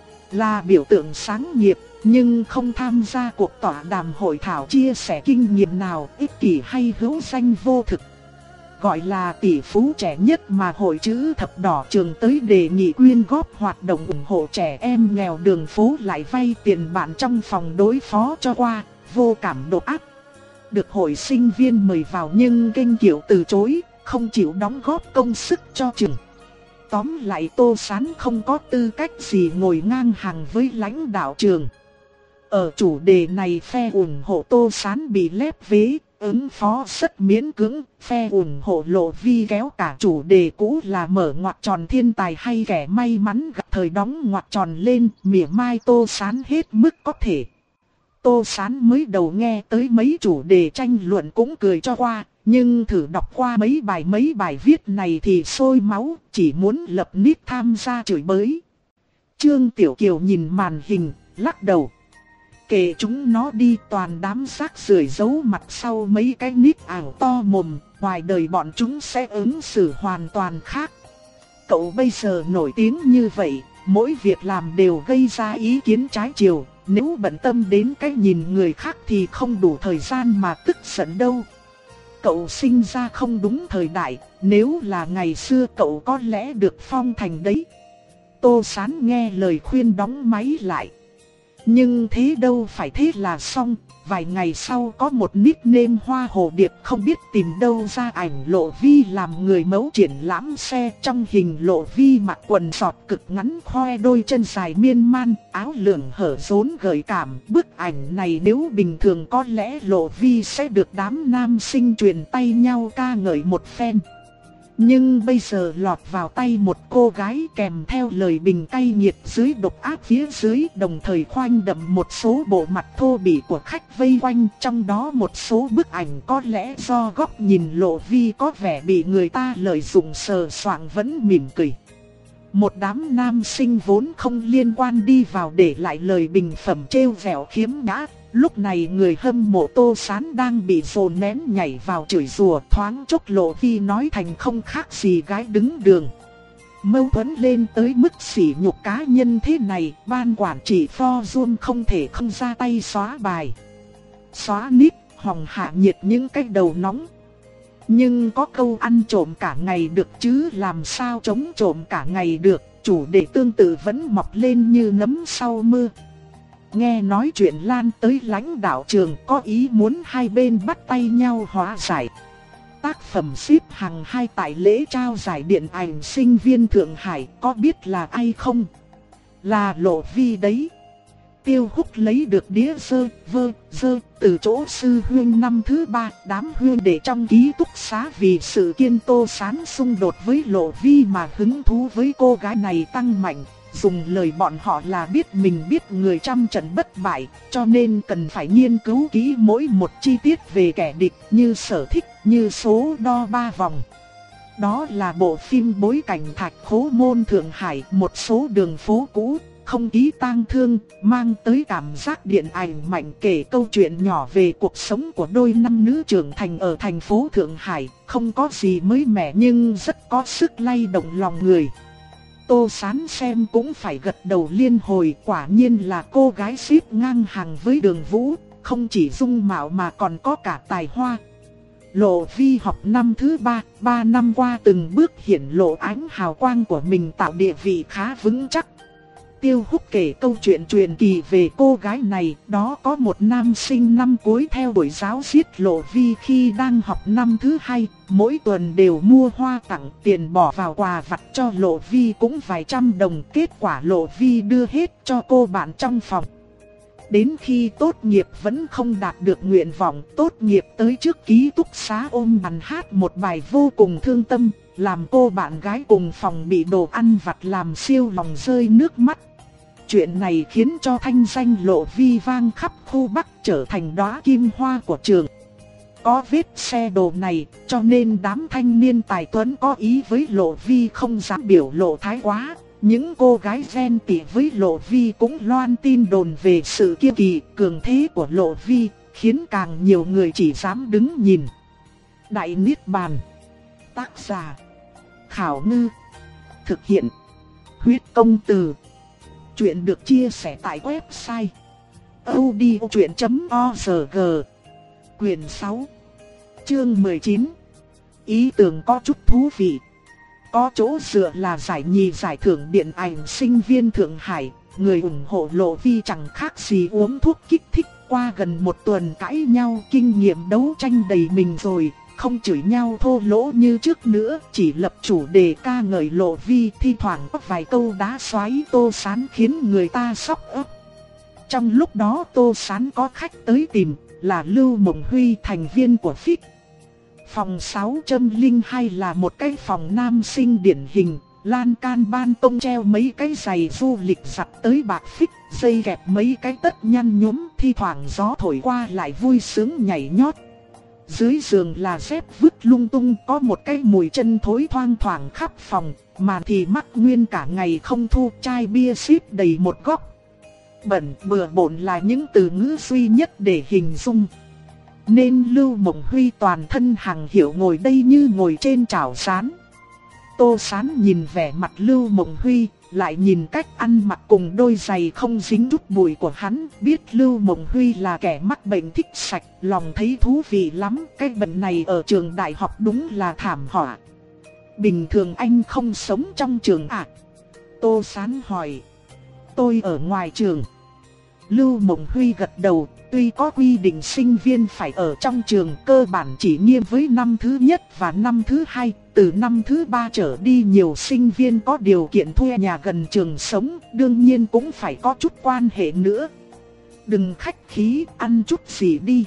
Là biểu tượng sáng nghiệp, nhưng không tham gia cuộc tọa đàm hội thảo chia sẻ kinh nghiệm nào, ích kỷ hay hữu danh vô thực. Gọi là tỷ phú trẻ nhất mà hội chữ thập đỏ trường tới đề nghị quyên góp hoạt động ủng hộ trẻ em nghèo đường phố lại vay tiền bạn trong phòng đối phó cho qua, vô cảm độc ác. Được hội sinh viên mời vào nhưng kênh kiểu từ chối, không chịu đóng góp công sức cho trường. Tóm lại Tô Sán không có tư cách gì ngồi ngang hàng với lãnh đạo trường. Ở chủ đề này phe ủng hộ Tô Sán bị lép vế, ứng phó rất miễn cưỡng. Phe ủng hộ Lộ Vi kéo cả chủ đề cũ là mở ngoặc tròn thiên tài hay kẻ may mắn gặp thời đóng ngoặc tròn lên, mỉa mai Tô Sán hết mức có thể. Tô Sán mới đầu nghe tới mấy chủ đề tranh luận cũng cười cho qua, nhưng thử đọc qua mấy bài mấy bài viết này thì sôi máu, chỉ muốn lập nick tham gia chửi bới. Trương Tiểu Kiều nhìn màn hình, lắc đầu. Kệ chúng nó đi, toàn đám rác rưởi giấu mặt sau mấy cái nick ảo to mồm, ngoài đời bọn chúng sẽ ứng xử hoàn toàn khác. Cậu bây giờ nổi tiếng như vậy, mỗi việc làm đều gây ra ý kiến trái chiều, nếu bận tâm đến cái nhìn người khác thì không đủ thời gian mà tức giận đâu. Cậu sinh ra không đúng thời đại, nếu là ngày xưa cậu có lẽ được phong thành đấy. Tô Sán nghe lời khuyên đóng máy lại. Nhưng thế đâu phải thế là xong, vài ngày sau có một nickname Hoa Hồ Điệp không biết tìm đâu ra ảnh Lộ Vi làm người mẫu triển lãm xe. Trong hình Lộ Vi mặc quần sọt cực ngắn khoe đôi chân dài miên man, áo lượn hở rốn gợi cảm. Bức ảnh này nếu bình thường có lẽ Lộ Vi sẽ được đám nam sinh truyền tay nhau ca ngợi một phen. Nhưng bây giờ lọt vào tay một cô gái kèm theo lời bình cay nghiệt dưới độc ác phía dưới, đồng thời khoanh đậm một số bộ mặt thô bỉ của khách vây quanh. Trong đó một số bức ảnh có lẽ do góc nhìn Lộ Vi có vẻ bị người ta lợi dụng sờ soạng vẫn mỉm cười. Một đám nam sinh vốn không liên quan đi vào để lại lời bình phẩm trêu vẹo khiếm nhã. Lúc này người hâm mộ Tô Sán đang bị dồn nén nhảy vào chửi rủa, thoáng chốc Lộ Vi nói thành không khác gì gái đứng đường. Mâu thuẫn lên tới mức sỉ nhục cá nhân thế này, ban quản trị forum không thể không ra tay xóa bài, xóa nick, hòng hạ nhiệt những cái đầu nóng. Nhưng có câu ăn trộm cả ngày được chứ làm sao chống trộm cả ngày được, chủ đề tương tự vẫn mọc lên như nấm sau mưa. nghe nói chuyện lan tới lãnh đạo trường có ý muốn hai bên bắt tay nhau hóa giải. Tác phẩm xếp hàng hai tại lễ trao giải điện ảnh sinh viên Thượng Hải, có biết là ai không? Là Lộ Vi đấy. Tiêu Húc lấy được đĩa dơ, vơ, dơ từ chỗ sư huynh năm thứ ba, đám huynh đệ trong ký túc xá vì sự kiên Tô Sán xung đột với Lộ Vi mà hứng thú với cô gái này tăng mạnh. Dùng lời bọn họ là biết mình biết người trăm trận bất bại, cho nên cần phải nghiên cứu kỹ mỗi một chi tiết về kẻ địch, như sở thích, như số đo ba vòng. Đó là bộ phim bối cảnh Thạch Khố Môn Thượng Hải, một số đường phố cũ, không khí tang thương, mang tới cảm giác điện ảnh mạnh, kể câu chuyện nhỏ về cuộc sống của đôi nam nữ trưởng thành ở thành phố Thượng Hải, không có gì mới mẻ nhưng rất có sức lay động lòng người. Tô Sán xem cũng phải gật đầu liên hồi, quả nhiên là cô gái xếp ngang hàng với Đường Vũ, không chỉ dung mạo mà còn có cả tài hoa. Lộ Vi học năm thứ ba, ba năm qua từng bước hiển lộ ánh hào quang của mình, tạo địa vị khá vững chắc. Tiêu Húc kể câu chuyện truyền kỳ về cô gái này, đó có một nam sinh năm cuối theo đuổi giáo giết Lộ Vi khi đang học năm thứ hai, mỗi tuần đều mua hoa tặng, tiền bỏ vào quà vặt cho Lộ Vi cũng vài trăm đồng, kết quả Lộ Vi đưa hết cho cô bạn trong phòng. Đến khi tốt nghiệp vẫn không đạt được nguyện vọng, tốt nghiệp tới trước ký túc xá ôm bàn hát một bài vô cùng thương tâm, làm cô bạn gái cùng phòng bị đồ ăn vặt làm siêu lòng rơi nước mắt. Chuyện này khiến cho thanh danh Lộ Vi vang khắp khu Bắc, trở thành đóa kim hoa của trường. Có vết xe đồ này, cho nên đám thanh niên tài tuấn có ý với Lộ Vi không dám biểu lộ thái quá. Những cô gái ghen tị với Lộ Vi cũng loan tin đồn về sự kiêu kỳ, cường thế của Lộ Vi, khiến càng nhiều người chỉ dám đứng nhìn. Đại Niết Bàn. Tác giả Khảo Ngư. Thực hiện Huyết Công Từ. Chuyện được chia sẻ tại website audiochuyện chấm org. Quyền sáu, chương mười chín. Ý tưởng có chút thú vị. Có chỗ dựa là giải nhì giải thưởng điện ảnh sinh viên Thượng Hải. Người ủng hộ Lộ Vi chẳng khác gì uống thuốc kích thích. Qua gần một tuần cãi nhau, kinh nghiệm đấu tranh đầy mình rồi, không chửi nhau thô lỗ như trước nữa, chỉ lập chủ đề ca ngợi Lộ Vi, thi thoảng có vài câu đá xoáy Tô Sán khiến người ta sốc ấp. Trong lúc đó Tô Sán có khách tới tìm, là Lưu Mộng Huy, thành viên của ép i xê. Phòng sáu không hai là một cái phòng nam sinh điển hình, lan can ban công treo mấy cái giày du lịch giặt tới bạc phích, dây kẹp mấy cái tất nhăn nhúm, thi thoảng gió thổi qua lại vui sướng nhảy nhót. Dưới giường là dép vứt lung tung, có một cái mùi chân thối thoang thoảng khắp phòng, mà thì mắc nguyên cả ngày không thu, chai bia xếp đầy một góc. Bẩn bừa bộn là những từ ngữ duy nhất để hình dung. Nên Lưu Mộng Huy toàn thân hàng hiệu ngồi đây như ngồi trên chảo sán. Tô Sán nhìn vẻ mặt Lưu Mộng Huy, lại nhìn cách ăn mặc cùng đôi giày không dính chút bụi của hắn, biết Lưu Mộng Huy là kẻ mắc bệnh thích sạch, lòng thấy thú vị lắm. Cái bệnh này ở trường đại học đúng là thảm họa. Bình thường anh không sống trong trường à? Tô Sán hỏi. Tôi ở ngoài trường. Lưu Mộng Huy gật đầu. Tuy có quy định sinh viên phải ở trong trường, cơ bản chỉ nghiêm với năm thứ nhất và năm thứ hai. Từ năm thứ ba trở đi nhiều sinh viên có điều kiện thuê nhà gần trường sống, đương nhiên cũng phải có chút quan hệ nữa. Đừng khách khí, ăn chút gì đi.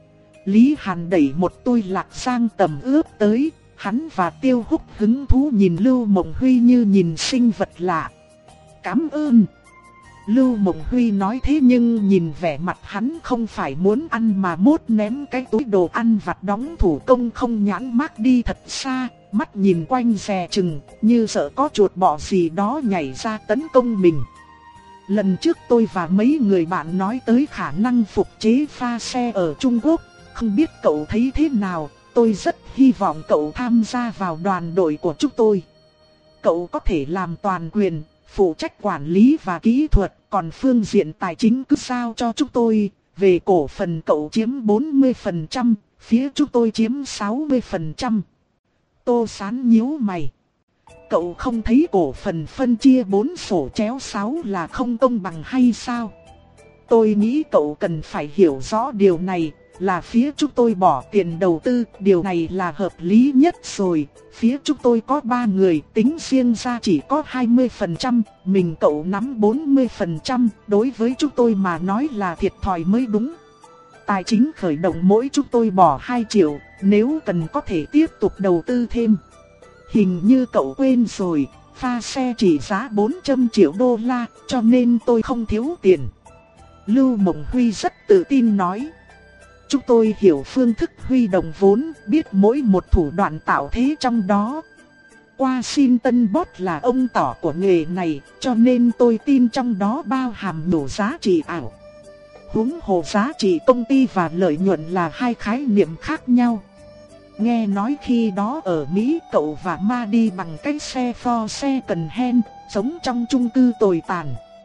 Lý Hàn đẩy một tôi lạc sang tầm ướp tới, hắn và Tiêu Húc hứng thú nhìn Lưu Mộng Huy như nhìn sinh vật lạ. Cảm ơn. Lưu Mộng Huy nói thế nhưng nhìn vẻ mặt hắn không phải muốn ăn mà mốt ném cái túi đồ ăn vặt đóng thủ công không nhãn mác đi thật xa, mắt nhìn quanh dè chừng, như sợ có chuột bọ gì đó nhảy ra tấn công mình. Lần trước tôi và mấy người bạn nói tới khả năng phục chế pha xe ở Trung Quốc, không biết cậu thấy thế nào, tôi rất hy vọng cậu tham gia vào đoàn đội của chúng tôi. Cậu có thể làm toàn quyền, phụ trách quản lý và kỹ thuật, còn phương diện tài chính cứ giao cho chúng tôi. Về cổ phần cậu chiếm bốn mươi phần trăm, phía chúng tôi chiếm sáu mươi phần trăm. Tô Sán nhíu mày. Cậu không thấy cổ phần phân chia bốn sổ chéo sáu là không công bằng hay sao? tôi nghĩ cậu cần phải hiểu rõ điều này, là phía chúng tôi bỏ tiền đầu tư, điều này là hợp lý nhất rồi. Phía chúng tôi có ba người, tính riêng ra chỉ có hai mươi phần trăm, mình cậu nắm bốn mươi phần trăm, đối với chúng tôi mà nói là thiệt thòi mới đúng. Tài chính khởi động mỗi chúng tôi bỏ hai triệu, nếu cần có thể tiếp tục đầu tư thêm. Hình như cậu quên rồi, pha xe chỉ giá bốn trăm triệu đô la, cho nên tôi không thiếu tiền. Lưu Mộng Huy rất tự tin nói. Chúng tôi hiểu phương thức huy động vốn, biết mỗi một thủ đoạn tạo thế trong đó. Washington Bot là ông tỏ của nghề này, cho nên tôi tin trong đó bao hàm đủ giá trị ảo. Huống hồ giá trị công ty và lợi nhuận là hai khái niệm khác nhau. Nghe nói khi đó ở Mỹ cậu và Ma đi bằng cái xe Ford second hand, sống trong chung cư tồi tàn.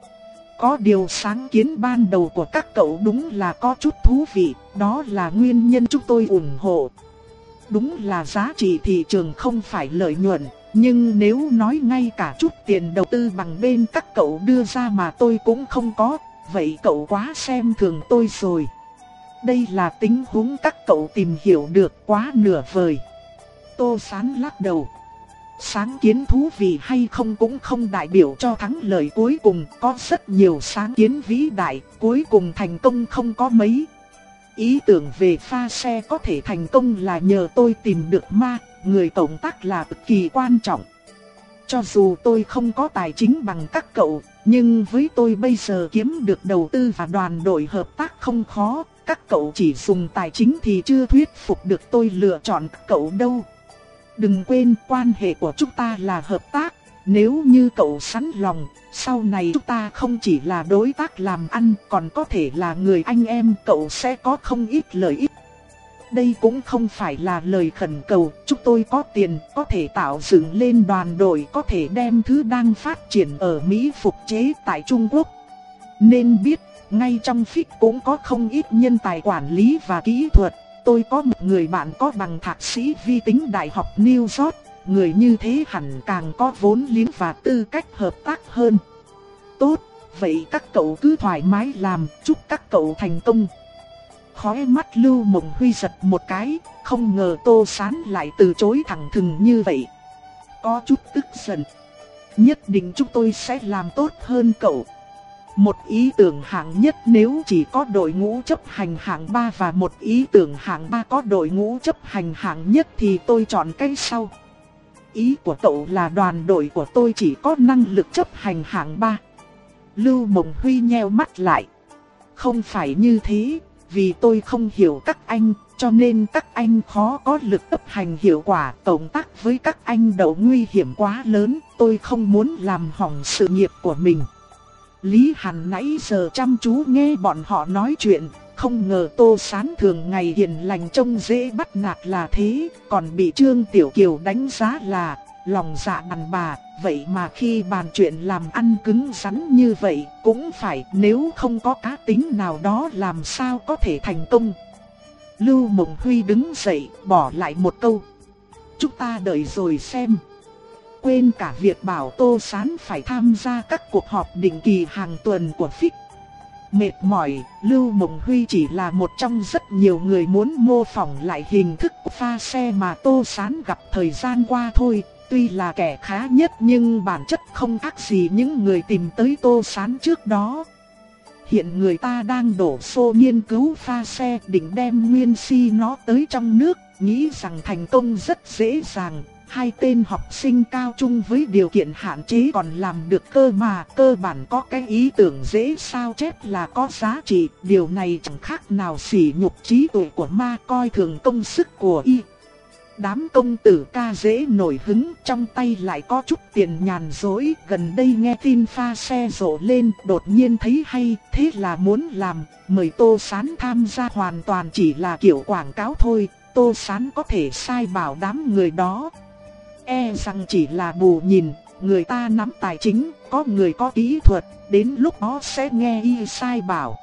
Có điều sáng kiến ban đầu của các cậu đúng là có chút thú vị, đó là nguyên nhân chúng tôi ủng hộ. Đúng là giá trị thị trường không phải lợi nhuận, nhưng nếu nói ngay cả chút tiền đầu tư bằng bên các cậu đưa ra mà tôi cũng không có, vậy cậu quá xem thường tôi rồi. Đây là tình huống các cậu tìm hiểu được quá nửa vời. Tô Sán lắc đầu. Sáng kiến thú vị hay không cũng không đại biểu cho thắng lợi cuối cùng, có rất nhiều sáng kiến vĩ đại, cuối cùng thành công không có mấy. Ý tưởng về pha xe có thể thành công là nhờ tôi tìm được Ma, người cộng tác là cực kỳ quan trọng. Cho dù tôi không có tài chính bằng các cậu, nhưng với tôi bây giờ kiếm được đầu tư và đoàn đội hợp tác không khó, các cậu chỉ dùng tài chính thì chưa thuyết phục được tôi lựa chọn các cậu đâu. Đừng quên quan hệ của chúng ta là hợp tác, nếu như cậu sẵn lòng, sau này chúng ta không chỉ là đối tác làm ăn còn có thể là người anh em, cậu sẽ có không ít lợi ích. Đây cũng không phải là lời khẩn cầu, chúng tôi có tiền, có thể tạo dựng lên đoàn đội, có thể đem thứ đang phát triển ở Mỹ phục chế tại Trung Quốc. Nên biết, ngay trong ép i xê cũng có không ít nhân tài quản lý và kỹ thuật. Tôi có một người bạn có bằng thạc sĩ vi tính Đại học New York, người như thế hẳn càng có vốn liếng và tư cách hợp tác hơn. Tốt, vậy các cậu cứ thoải mái làm, chúc các cậu thành công. Khóe mắt Lưu Mộng Huy giật một cái, không ngờ Tô Sán lại từ chối thẳng thừng như vậy. Có chút tức giận. Nhất định chúng tôi sẽ làm tốt hơn cậu. Một ý tưởng hạng nhất nếu chỉ có đội ngũ chấp hành hạng ba và một ý tưởng hạng ba có đội ngũ chấp hành hạng nhất thì tôi chọn cái sau. Ý của cậu là đoàn đội của tôi chỉ có năng lực chấp hành hạng ba. Lưu Mộng Huy nheo mắt lại. Không phải như thế, vì tôi không hiểu các anh, cho nên các anh khó có lực chấp hành hiệu quả. Cộng tác với các anh đầu nguy hiểm quá lớn, tôi không muốn làm hỏng sự nghiệp của mình. Lý Hàn nãy giờ chăm chú nghe bọn họ nói chuyện, không ngờ Tô Sán thường ngày hiền lành trông dễ bắt nạt là thế, còn bị Trương Tiểu Kiều đánh giá là lòng dạ đàn bà, vậy mà khi bàn chuyện làm ăn cứng rắn như vậy, cũng phải nếu không có cá tính nào đó làm sao có thể thành công. Lưu Mộng Huy đứng dậy, bỏ lại một câu. Chúng ta đợi rồi xem. Quên cả việc bảo Tô Sán phải tham gia các cuộc họp định kỳ hàng tuần của ép i xê. Mệt mỏi, Lưu Mộng Huy chỉ là một trong rất nhiều người muốn mô phỏng lại hình thức pha xe mà Tô Sán gặp thời gian qua thôi. Tuy là kẻ khá nhất nhưng bản chất không khác gì những người tìm tới Tô Sán trước đó. Hiện người ta đang đổ xô nghiên cứu pha xe, định đem nguyên si nó tới trong nước, nghĩ rằng thành công rất dễ dàng. Hai tên học sinh cao trung với điều kiện hạn chế còn làm được cơ mà, cơ bản có cái ý tưởng dễ sao chép là có giá trị. Điều này chẳng khác nào sỉ nhục trí tuệ của Ma, coi thường công sức của y. Đám công tử ca dễ nổi hứng, trong tay lại có chút tiền nhàn rỗi, gần đây nghe tin pha xe rộ lên, đột nhiên thấy hay, thế là muốn làm, mời Tô Sán tham gia hoàn toàn chỉ là kiểu quảng cáo thôi. Tô Sán có thể sai bảo đám người đó, e rằng chỉ là bù nhìn, người ta nắm tài chính, có người có kỹ thuật, đến lúc đó sẽ nghe y sai bảo.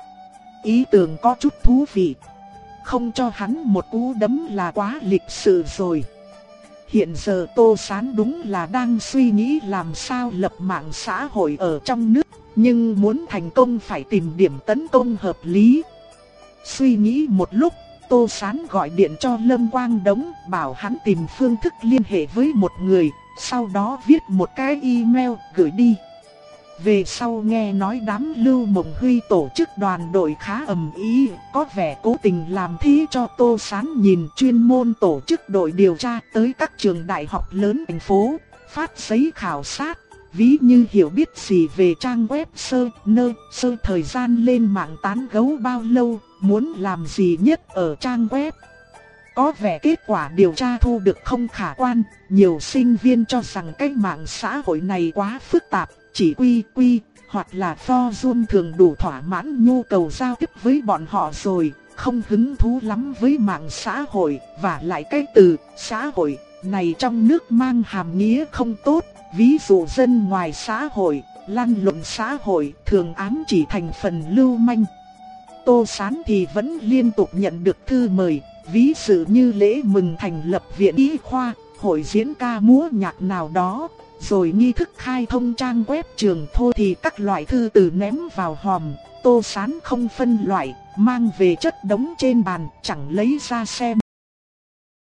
Ý tưởng có chút thú vị. Không cho hắn một cú đấm là quá lịch sự rồi. Hiện giờ Tô Sán đúng là đang suy nghĩ làm sao lập mạng xã hội ở trong nước. Nhưng muốn thành công phải tìm điểm tấn công hợp lý. Suy nghĩ một lúc, Tô Sán gọi điện cho Lâm Quang Đống, bảo hắn tìm phương thức liên hệ với một người, sau đó viết một cái email gửi đi. Về sau nghe nói đám Lưu Mộng Huy tổ chức đoàn đội khá ầm ĩ, có vẻ cố tình làm thí cho Tô Sán nhìn, chuyên môn tổ chức đội điều tra tới các trường đại học lớn thành phố, phát giấy khảo sát, ví như hiểu biết gì về trang web sơ, nơ, sơ thời gian lên mạng tán gẫu bao lâu, muốn làm gì nhất ở trang web. Có vẻ kết quả điều tra thu được không khả quan, nhiều sinh viên cho rằng cái mạng xã hội này quá phức tạp, chỉ quy quy, hoặc là forum thường đủ thỏa mãn nhu cầu giao tiếp với bọn họ rồi, không hứng thú lắm với mạng xã hội, và lại cái từ xã hội này trong nước mang hàm nghĩa không tốt, ví dụ dân ngoài xã hội, lăn lộn xã hội thường ám chỉ thành phần lưu manh. Tô Sán thì vẫn liên tục nhận được thư mời, ví dụ như lễ mừng thành lập viện y khoa, hội diễn ca múa nhạc nào đó, rồi nghi thức khai thông trang web trường thôi thì các loại thư từ ném vào hòm. Tô Sán không phân loại, mang về chất đống trên bàn, chẳng lấy ra xem.